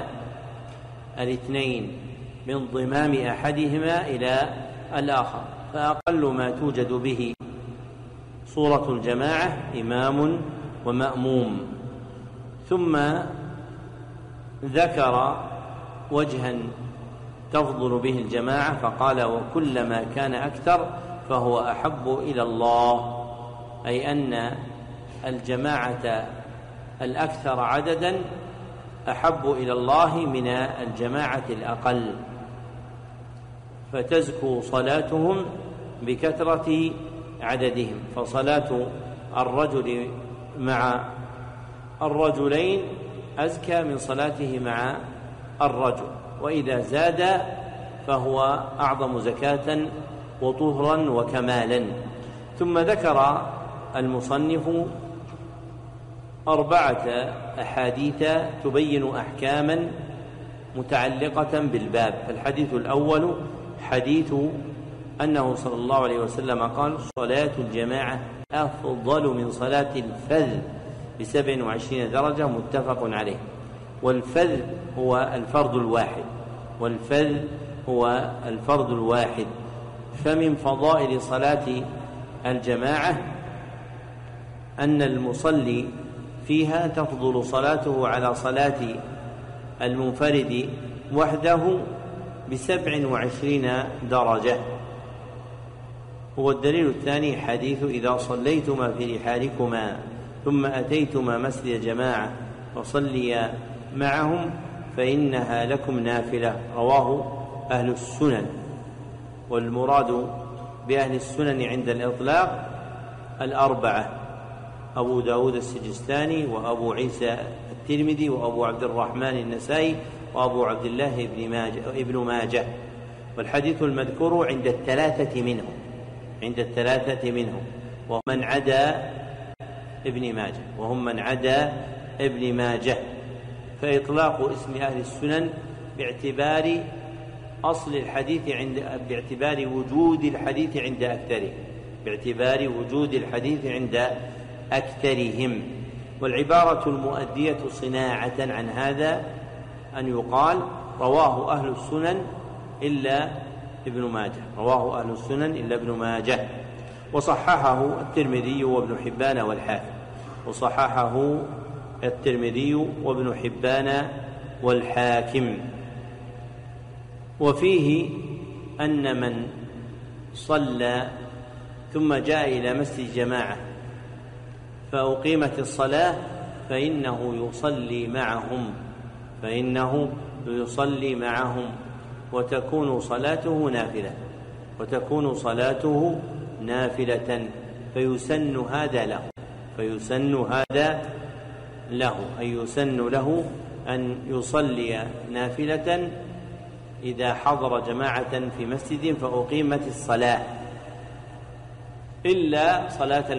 2 بانضمام أحدهما إلى الآخر. فأقل ما توجد به صورة الجماعة إمام ومأموم. ثم ذكر وجها تفضل به الجماعة فقال: وكلما كان أكثر فهو أحب إلى الله، أي أن الجماعة الأكثر عددا أحب إلى الله من الجماعة الأقل، فتزكو صلاتهم بكثرة عددهم. فصلاة الرجل مع الرجلين أزكى من صلاته مع الرجل، وإذا زاد فهو أعظم زكاة وطهرا وكمالا. ثم ذكر المصنف 4 أحاديث تبين أحكاما متعلقة بالباب. فالحديث الأول حديث أنه صلى الله عليه وسلم قال: صلاة الجماعة أفضل من صلاة الفذ ب27 درجة، متفق عليه. والفذ هو الفرد الواحد، والفذ هو الفرد الواحد. فمن فضائل صلاة الجماعة أن المصلي فيها تفضل صلاته على صلاة المنفرد وحده ب27 درجة. هو الدليل الثاني حديث: إذا صليتما في رحالكما ثم أتيتما مسجد جماعة فصليا معهم فإنها لكم نافلة، رواه أهل السنن. والمراد بأهل السنن عند الإطلاق 4: أبو داود السجستاني، وأبو عيسى الترمذي، وأبو عبد الرحمن النسائي، وأبو عبد الله ابن ماجه. والحديث المذكور عند الثلاثة منهم ومن عدا ابن ماجه. فإطلاق اسم أهل السنن باعتبار أصل الحديث باعتبار وجود الحديث عند أكثرهم. والعبارة المؤدية صناعة عن هذا أن يقال: رواه أهل السنن إلا ابن ماجه، وصححه الترمذي وابن حبان والحاكم. وفيه أن من صلى ثم جاء إلى مسجد جماعة فأقيمت الصلاة فإنه يصلي معهم وتكون صلاته نافلة، فيسن له أن يصلي نافلة إذا حضر جماعة في مسجد فأقيمت الصلاة، إلا صلاة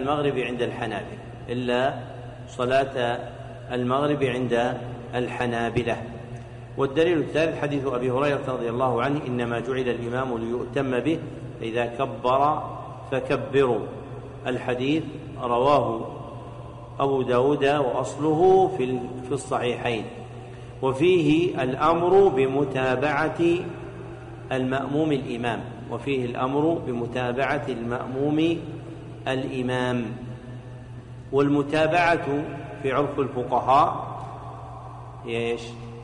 المغرب عند الحنابلة. والدليل الثالث حديث أبي هريرة رضي الله عنه: إنما جعل الإمام ليؤتم به فإذا كبر فكبروا. الحديث رواه أبو داود وأصله في الصحيحين. وفيه الأمر بمتابعة المأموم الإمام. والمتابعة في عرف الفقهاء إيش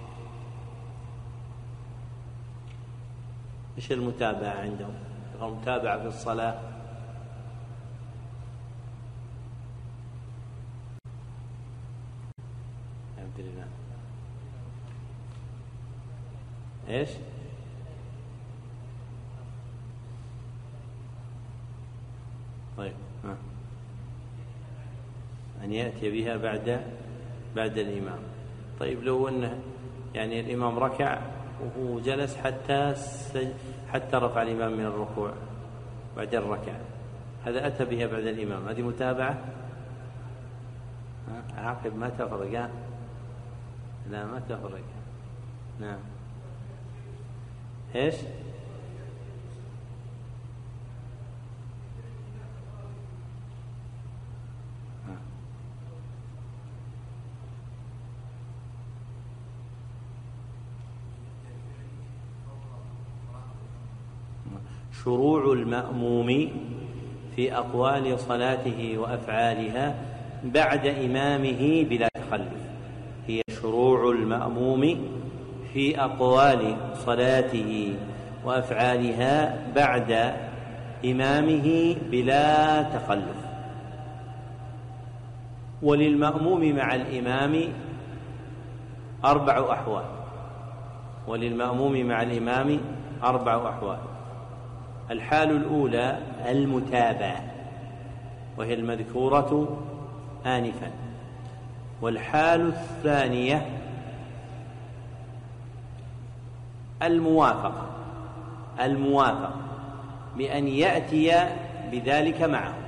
المتابعة عندهم؟ المتابعة في الصلاة إيش؟ طيب، أن يأتي بها بعد الإمام. طيب، لو أنه يعني الإمام ركع وهو جلس حتى رفع الإمام من الركوع، بعد الركعة، هذا أتى بها بعد الإمام، هذه متابعة. عقب ما تفرق، لا ما تفرق. نعم. إيش؟ شروع المأموم في أقوال صلاته وأفعالها بعد إمامه بلا تخلف. هي شروع المأموم في أقوال صلاته وأفعالها بعد إمامه بلا تخلف. وللمأموم مع الإمام 4 أحوال. وللمأموم مع الإمام 4 أحوال. الحال الأولى المتابعة، وهي المذكورة آنفا. والحال الثانية الموافقة بأن يأتي بذلك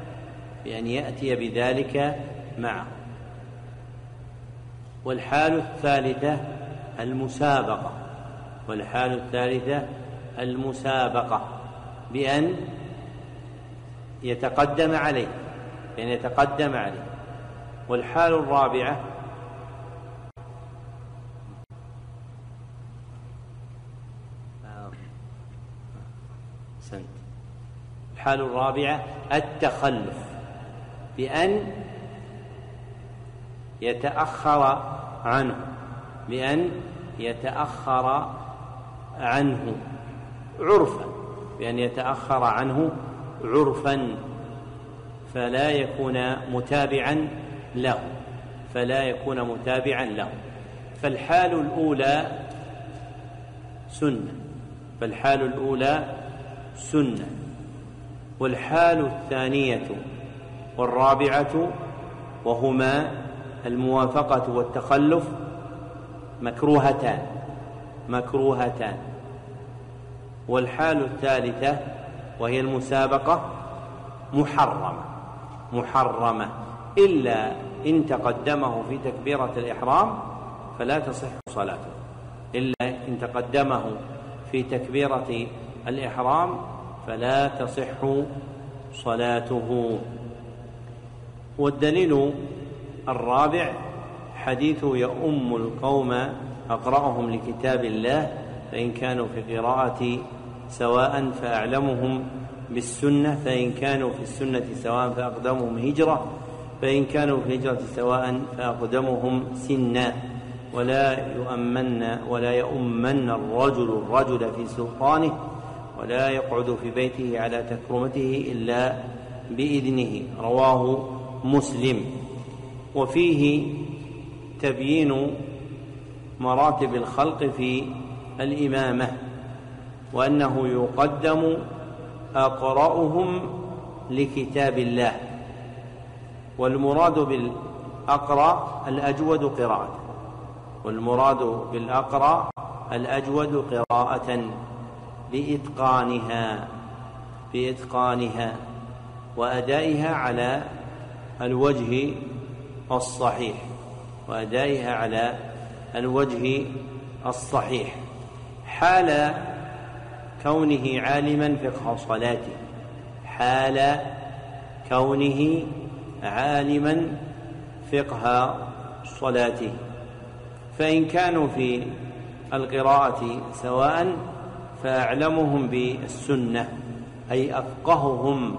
معه. والحال الثالثة المسابقة بأن يتقدم عليه. والحال الرابعة التخلف بأن يتأخر عنه عرفا فلا يكون متابعا له. فالحال الأولى سنة. والحال الثانية والرابعة وهما الموافقة والتخلف مكروهتان. والحال الثالثة وهي المسابقة محرمة إلا إن تقدمه في تكبيرة الإحرام فلا تصح صلاته. والدليل الرابع حديث يؤم القوم أقرأهم لكتاب الله، فإن كانوا في قراءة سواء فأعلمهم بالسنة، فإن كانوا في السنة سواء فأقدمهم هجرة، فإن كانوا في الهجرة سواء فأقدمهم سنا. ولا يؤمن الرجل في سلطانه، ولا يقعد في بيته على تكرمته إلا بإذنه. رواه مسلم. وفيه تبيين مراتب الخلق في الإمامة، وأنه يقدم أقرأهم لكتاب الله. والمراد بالأقرأ الأجود قراءة بإتقانها وأدائها على الوجه الصحيح حال كونه عالما فقه صلاته. فإن كانوا في القراءة سواء فأعلمهم بالسنة، أي أفقههم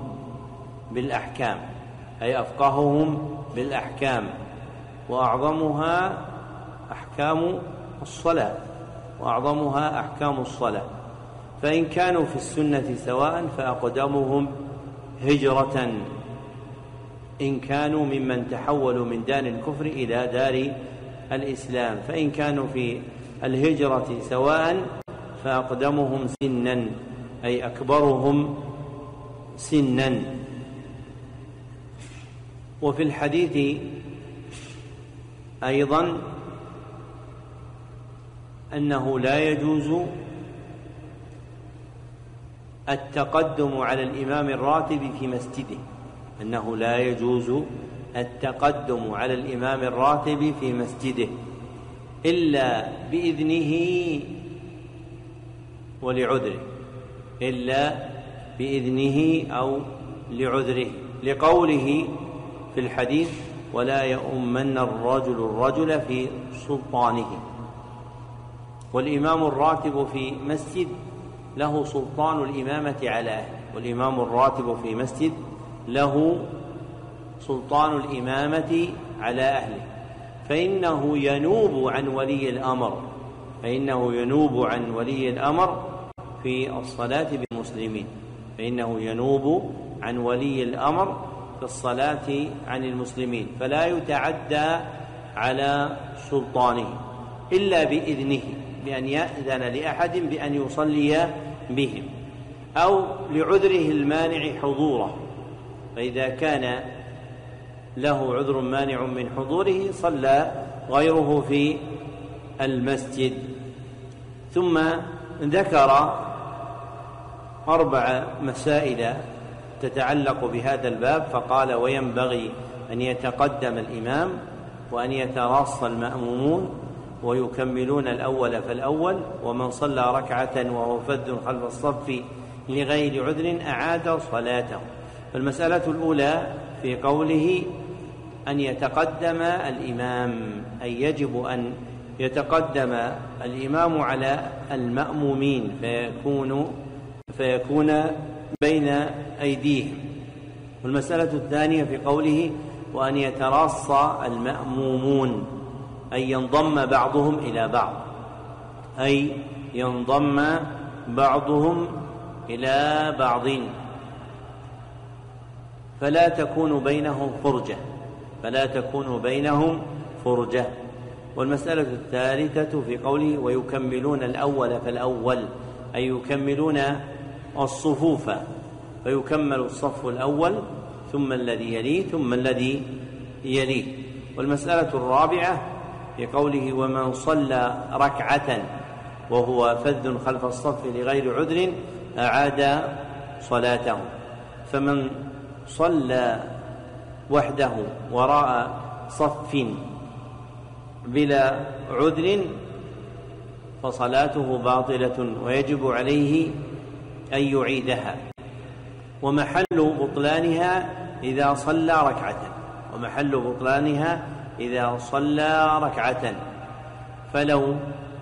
بالأحكام، وأعظمها أحكام الصلاة. فإن كانوا في السنة سواء فأقدمهم هجرة، إن كانوا ممن تحولوا من دار الكفر إلى دار الإسلام. فإن كانوا في الهجرة سواء فأقدمهم سنا، أي أكبرهم سنا. وفي الحديث أيضا أنه لا يجوز التقدم على الإمام الراتب في مسجده، أنه لا يجوز التقدم على الإمام الراتب في مسجده إلا بإذنه ولعذره، إلا بإذنه أو لعذره، لقوله في الحديث: ولا يؤمن الرجل في سلطانه. والإمام الراتب في مسجد له سلطان الإمامة على أهله، والإمام الراتب في مسجد له سلطان الإمامة على أهله، فإنه ينوب عن ولي الأمر في الصلاة بالمسلمين، فإنه ينوب عن ولي الأمر في الصلاة عن المسلمين، فلا يتعدى على سلطانه إلا بإذنه، بأن يأذن لأحد بأن يصلي بهم، أو لعذره المانع حضوره، فإذا كان له عذر مانع من حضوره صلى غيره في المسجد. ثم ذكر 4 مسائل تتعلق بهذا الباب، فقال: وينبغي أن يتقدم الإمام وأن يتراص المأمومون ويكملون الأول فالأول، ومن صلى ركعة وهو فذ خلف الصف لغير عذر أعاد صلاته. فالمسألة الأولى في قوله أن يتقدم الإمام، أي يجب أن يتقدم الإمام على المأمومين فيكون بين أيديهم. والمسألة الثانية في قوله وأن يتراص المأمومون، أي ينضم بعضهم إلى بعض، أي ينضم بعضهم إلى بعض، فلا تكون بينهم فرجة. والمسألة الثالثة في قوله ويكملون الأول فالأول، أي يكملون الصفوف، فيكمل الصف الأول ثم الذي يليه ثم الذي يليه. والمسألة الرابعة في قوله ومن صلى ركعة وهو فذ خلف الصف لغير عذر أعاد صلاته. فمن صلى وحده وراء صف بلا عذر فصلاته باطلة ويجب عليه أن يعيدها، ومحل بطلانها إذا صلى ركعة. فلو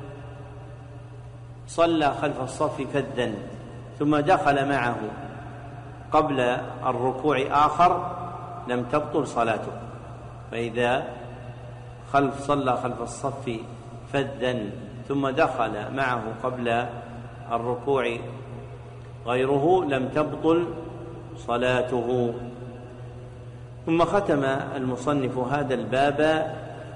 صلى خلف الصف فذا ثم دخل معه قبل الركوع آخر لم تبطل صلاته. فإذا صلى خلف الصف فذا ثم دخل معه قبل الركوع غيره لم تبطل صلاته. ثم ختم المصنف هذا الباب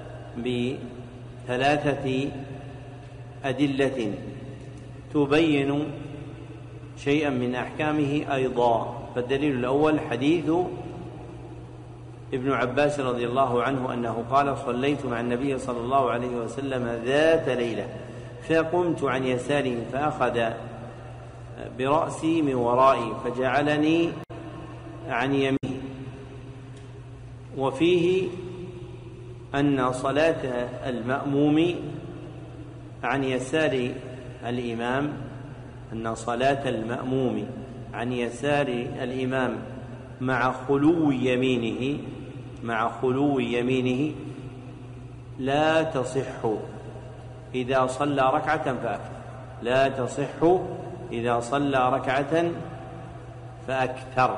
ب3 أدلة تبين شيئا من أحكامه أيضا. فالدليل الأول حديث ابن عباس رضي الله عنه أنه قال صليت مع النبي صلى الله عليه وسلم ذات ليلة فقمت عن يساره فأخذ برأسي من ورائي فجعلني عن يميني. وفيه أن صلاة المأموم عن يسار الإمام مع خلو يمينه لا تصح إذا صلى ركعة فأكثر.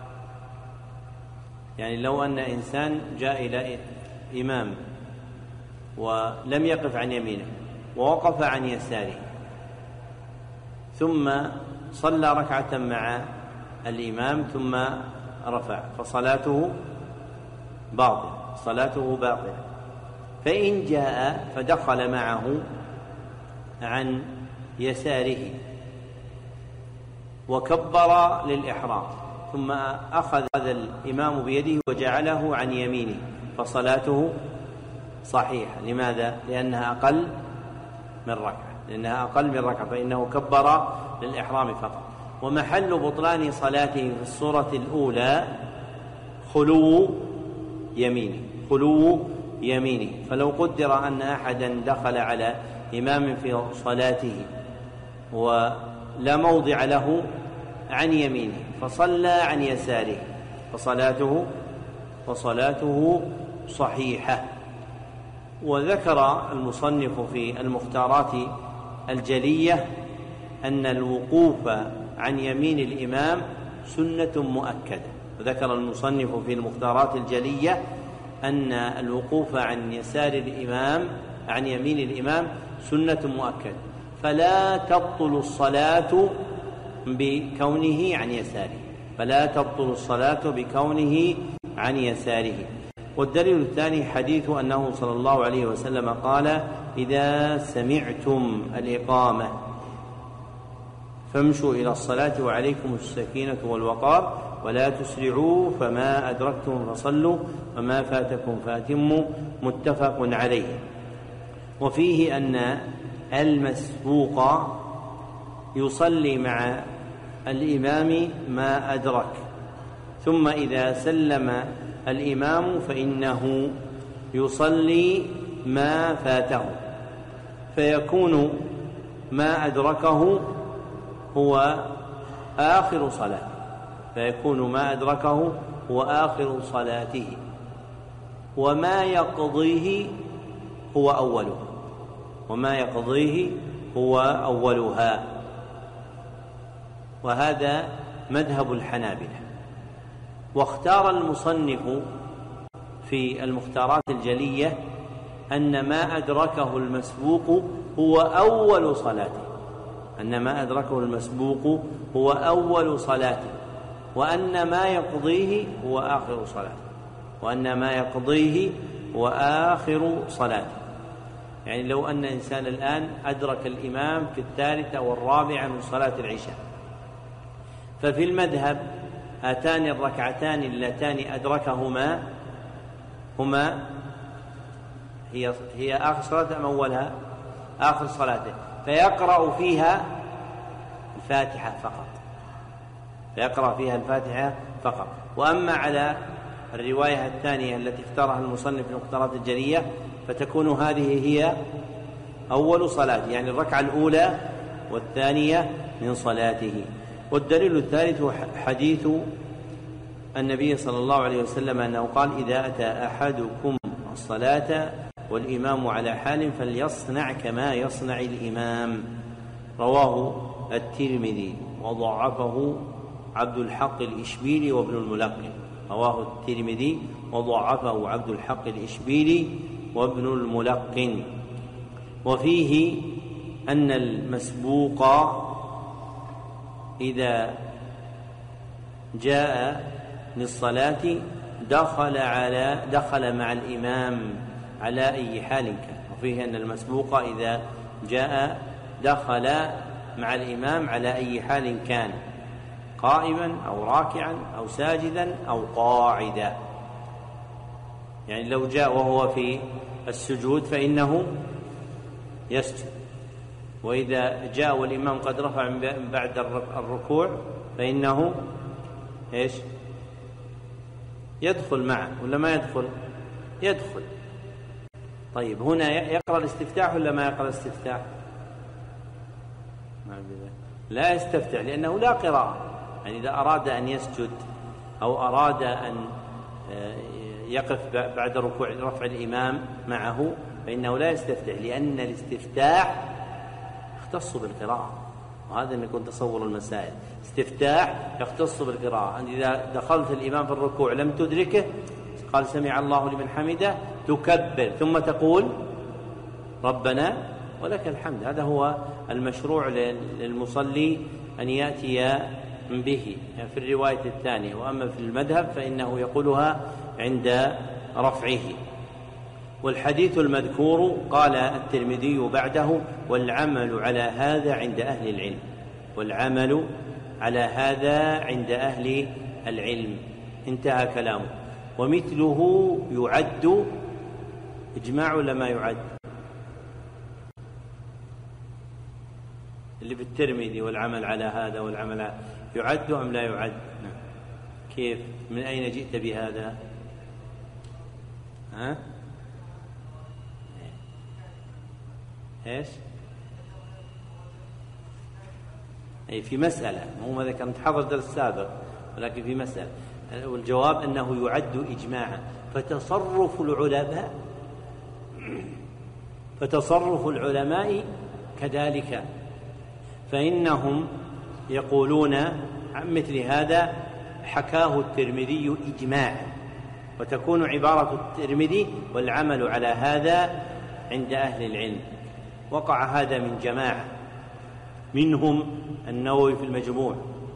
يعني لو أن إنسان جاء إلى إمام ولم يقف عن يمينه ووقف عن يساره ثم صلى ركعة مع الإمام ثم رفع فصلاته باطلة. فإن جاء فدخل معه عن يساره وكبر للإحرام ثم أخذ الإمام بيده وجعله عن يمينه فصلاته صحيحة. لماذا؟ لأنها أقل من ركعة، فإنه كبر للإحرام فقط. ومحل بطلان صلاته في الصورة الأولى خلو يمينه. فلو قدر أن أحدا دخل على إمام في صلاته ولا موضع له عن يمينه فصلى عن يساره فصلاته صحيحة. وذكر المصنف في المختارات الجلية أن الوقوف عن يمين الإمام سنة مؤكدة. وذكر المصنف في المختارات الجلية أن الوقوف عن يسار الإمام عن يمين الإمام سنة مؤكدة، فلا تبطل الصلاة بكونه عن يساره. والدليل الثاني حديث أنه صلى الله عليه وسلم قال: إذا سمعتم الإقامة فامشوا إلى الصلاة وعليكم السكينة والوقار ولا تسرعوا، فما أدركتم فصلوا وما فاتكم فأتموا، متفق عليه. وفيه أن المسبوق يصلي مع الإمام ما أدرك، ثم إذا سلم الإمام فإنه يصلي ما فاته، فيكون ما أدركه هو آخر صلاته، وما يقضيه هو أولها. وهذا مذهب الحنابلة. واختار المصنف في المختارات الجلية أن ما أدركه المسبوق هو أول صلاته، وأن ما يقضيه هو آخر صلاته. يعني لو أن إنسان الآن أدرك الإمام في الثالثة والرابعة من صلاة العشاء، ففي المذهب هاتان الركعتان اللتان أدركهما هما هي آخر صلاة أم أولها؟ آخر صلاته، فيقرأ فيها الفاتحة فقط. وأما على الرواية الثانية التي اختارها المصنف في المختارات الجلية فتكون هذه هي أول صلاة، يعني الركعة الأولى والثانية من صلاته. والدليل الثالث حديث النبي صلى الله عليه وسلم أنه قال: إذا أتى أحدكم الصلاة والإمام على حال فليصنع كما يصنع الإمام. رواه الترمذي وضعفه عبد الحق الإشبيلي وابن الملقن. وفيه أن المسبوق إذا جاء للصلاة دخل مع الإمام على أي حال كان. وفيه أن المسبوق إذا جاء دخل مع الإمام على أي حال كان، قائما أو راكعا أو ساجدا أو قاعدا. يعني لو جاء وهو في السجود فإنه يسجد، وإذا جاء والإمام قد رفع من بعد الركوع فإنه يدخل معه ولا ما يدخل. طيب هنا يقرأ الاستفتاح ولا ما يقرأ الاستفتاح؟ لا يستفتح، لأنه لا قراءة. يعني إذا أراد أن يسجد أو أراد أن يقف بعد رفع الإمام معه فإنه لا يستفتح، لأن الاستفتاح يختص بالقراءة. وهذا أن يكون تصور المسائل. استفتاح يختص بالقراءة. أن إذا دخلت الإمام في الركوع لم تدركه قال سمع الله لمن حمده تكبر ثم تقول ربنا ولك الحمد. هذا هو المشروع للمصلي أن يأتي به يعني في الرواية الثانية. وأما في المذهب فإنه يقولها عند رفعه. والحديث المذكور قال الترمذي بعده: والعمل على هذا عند أهل العلم. انتهى كلامه. ومثله يعد إجماع ولا ما يعد؟ اللي بالترمذي والعمل على هذا والعمل يعد أم لا يعد؟ كيف؟ من أين جئت بهذا؟ إيش؟ أي في مسألة، مو ماذا كان تحضر درس سابق، ولكن في مسألة، والجواب أنه يعد إجماعا. فتصرف العلماء كذلك، فإنهم يقولون عن مثل هذا حكاه الترمذي إجماعا، وتكون عبارة الترمذي والعمل على هذا عند أهل العلم. وقع هذا من جماعة، منهم النووي في المجموع،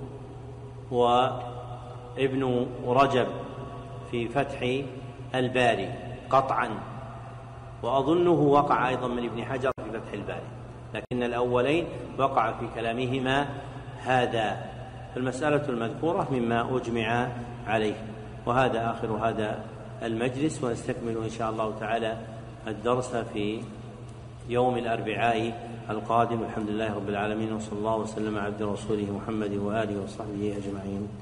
وابن رجب في فتح الباري قطعا، وأظنه وقع أيضا من ابن حجر في فتح الباري، لكن الأولين وقع في كلامهما هذا. فالمسألة المذكورة مما أجمع عليه. وهذا آخر هذا المجلس، ونستكمل إن شاء الله تعالى الدرس في يوم الأربعاء القادم. الحمد لله رب العالمين، وصلى الله وسلم على عبد رسوله محمد وآله وصحبه أجمعين.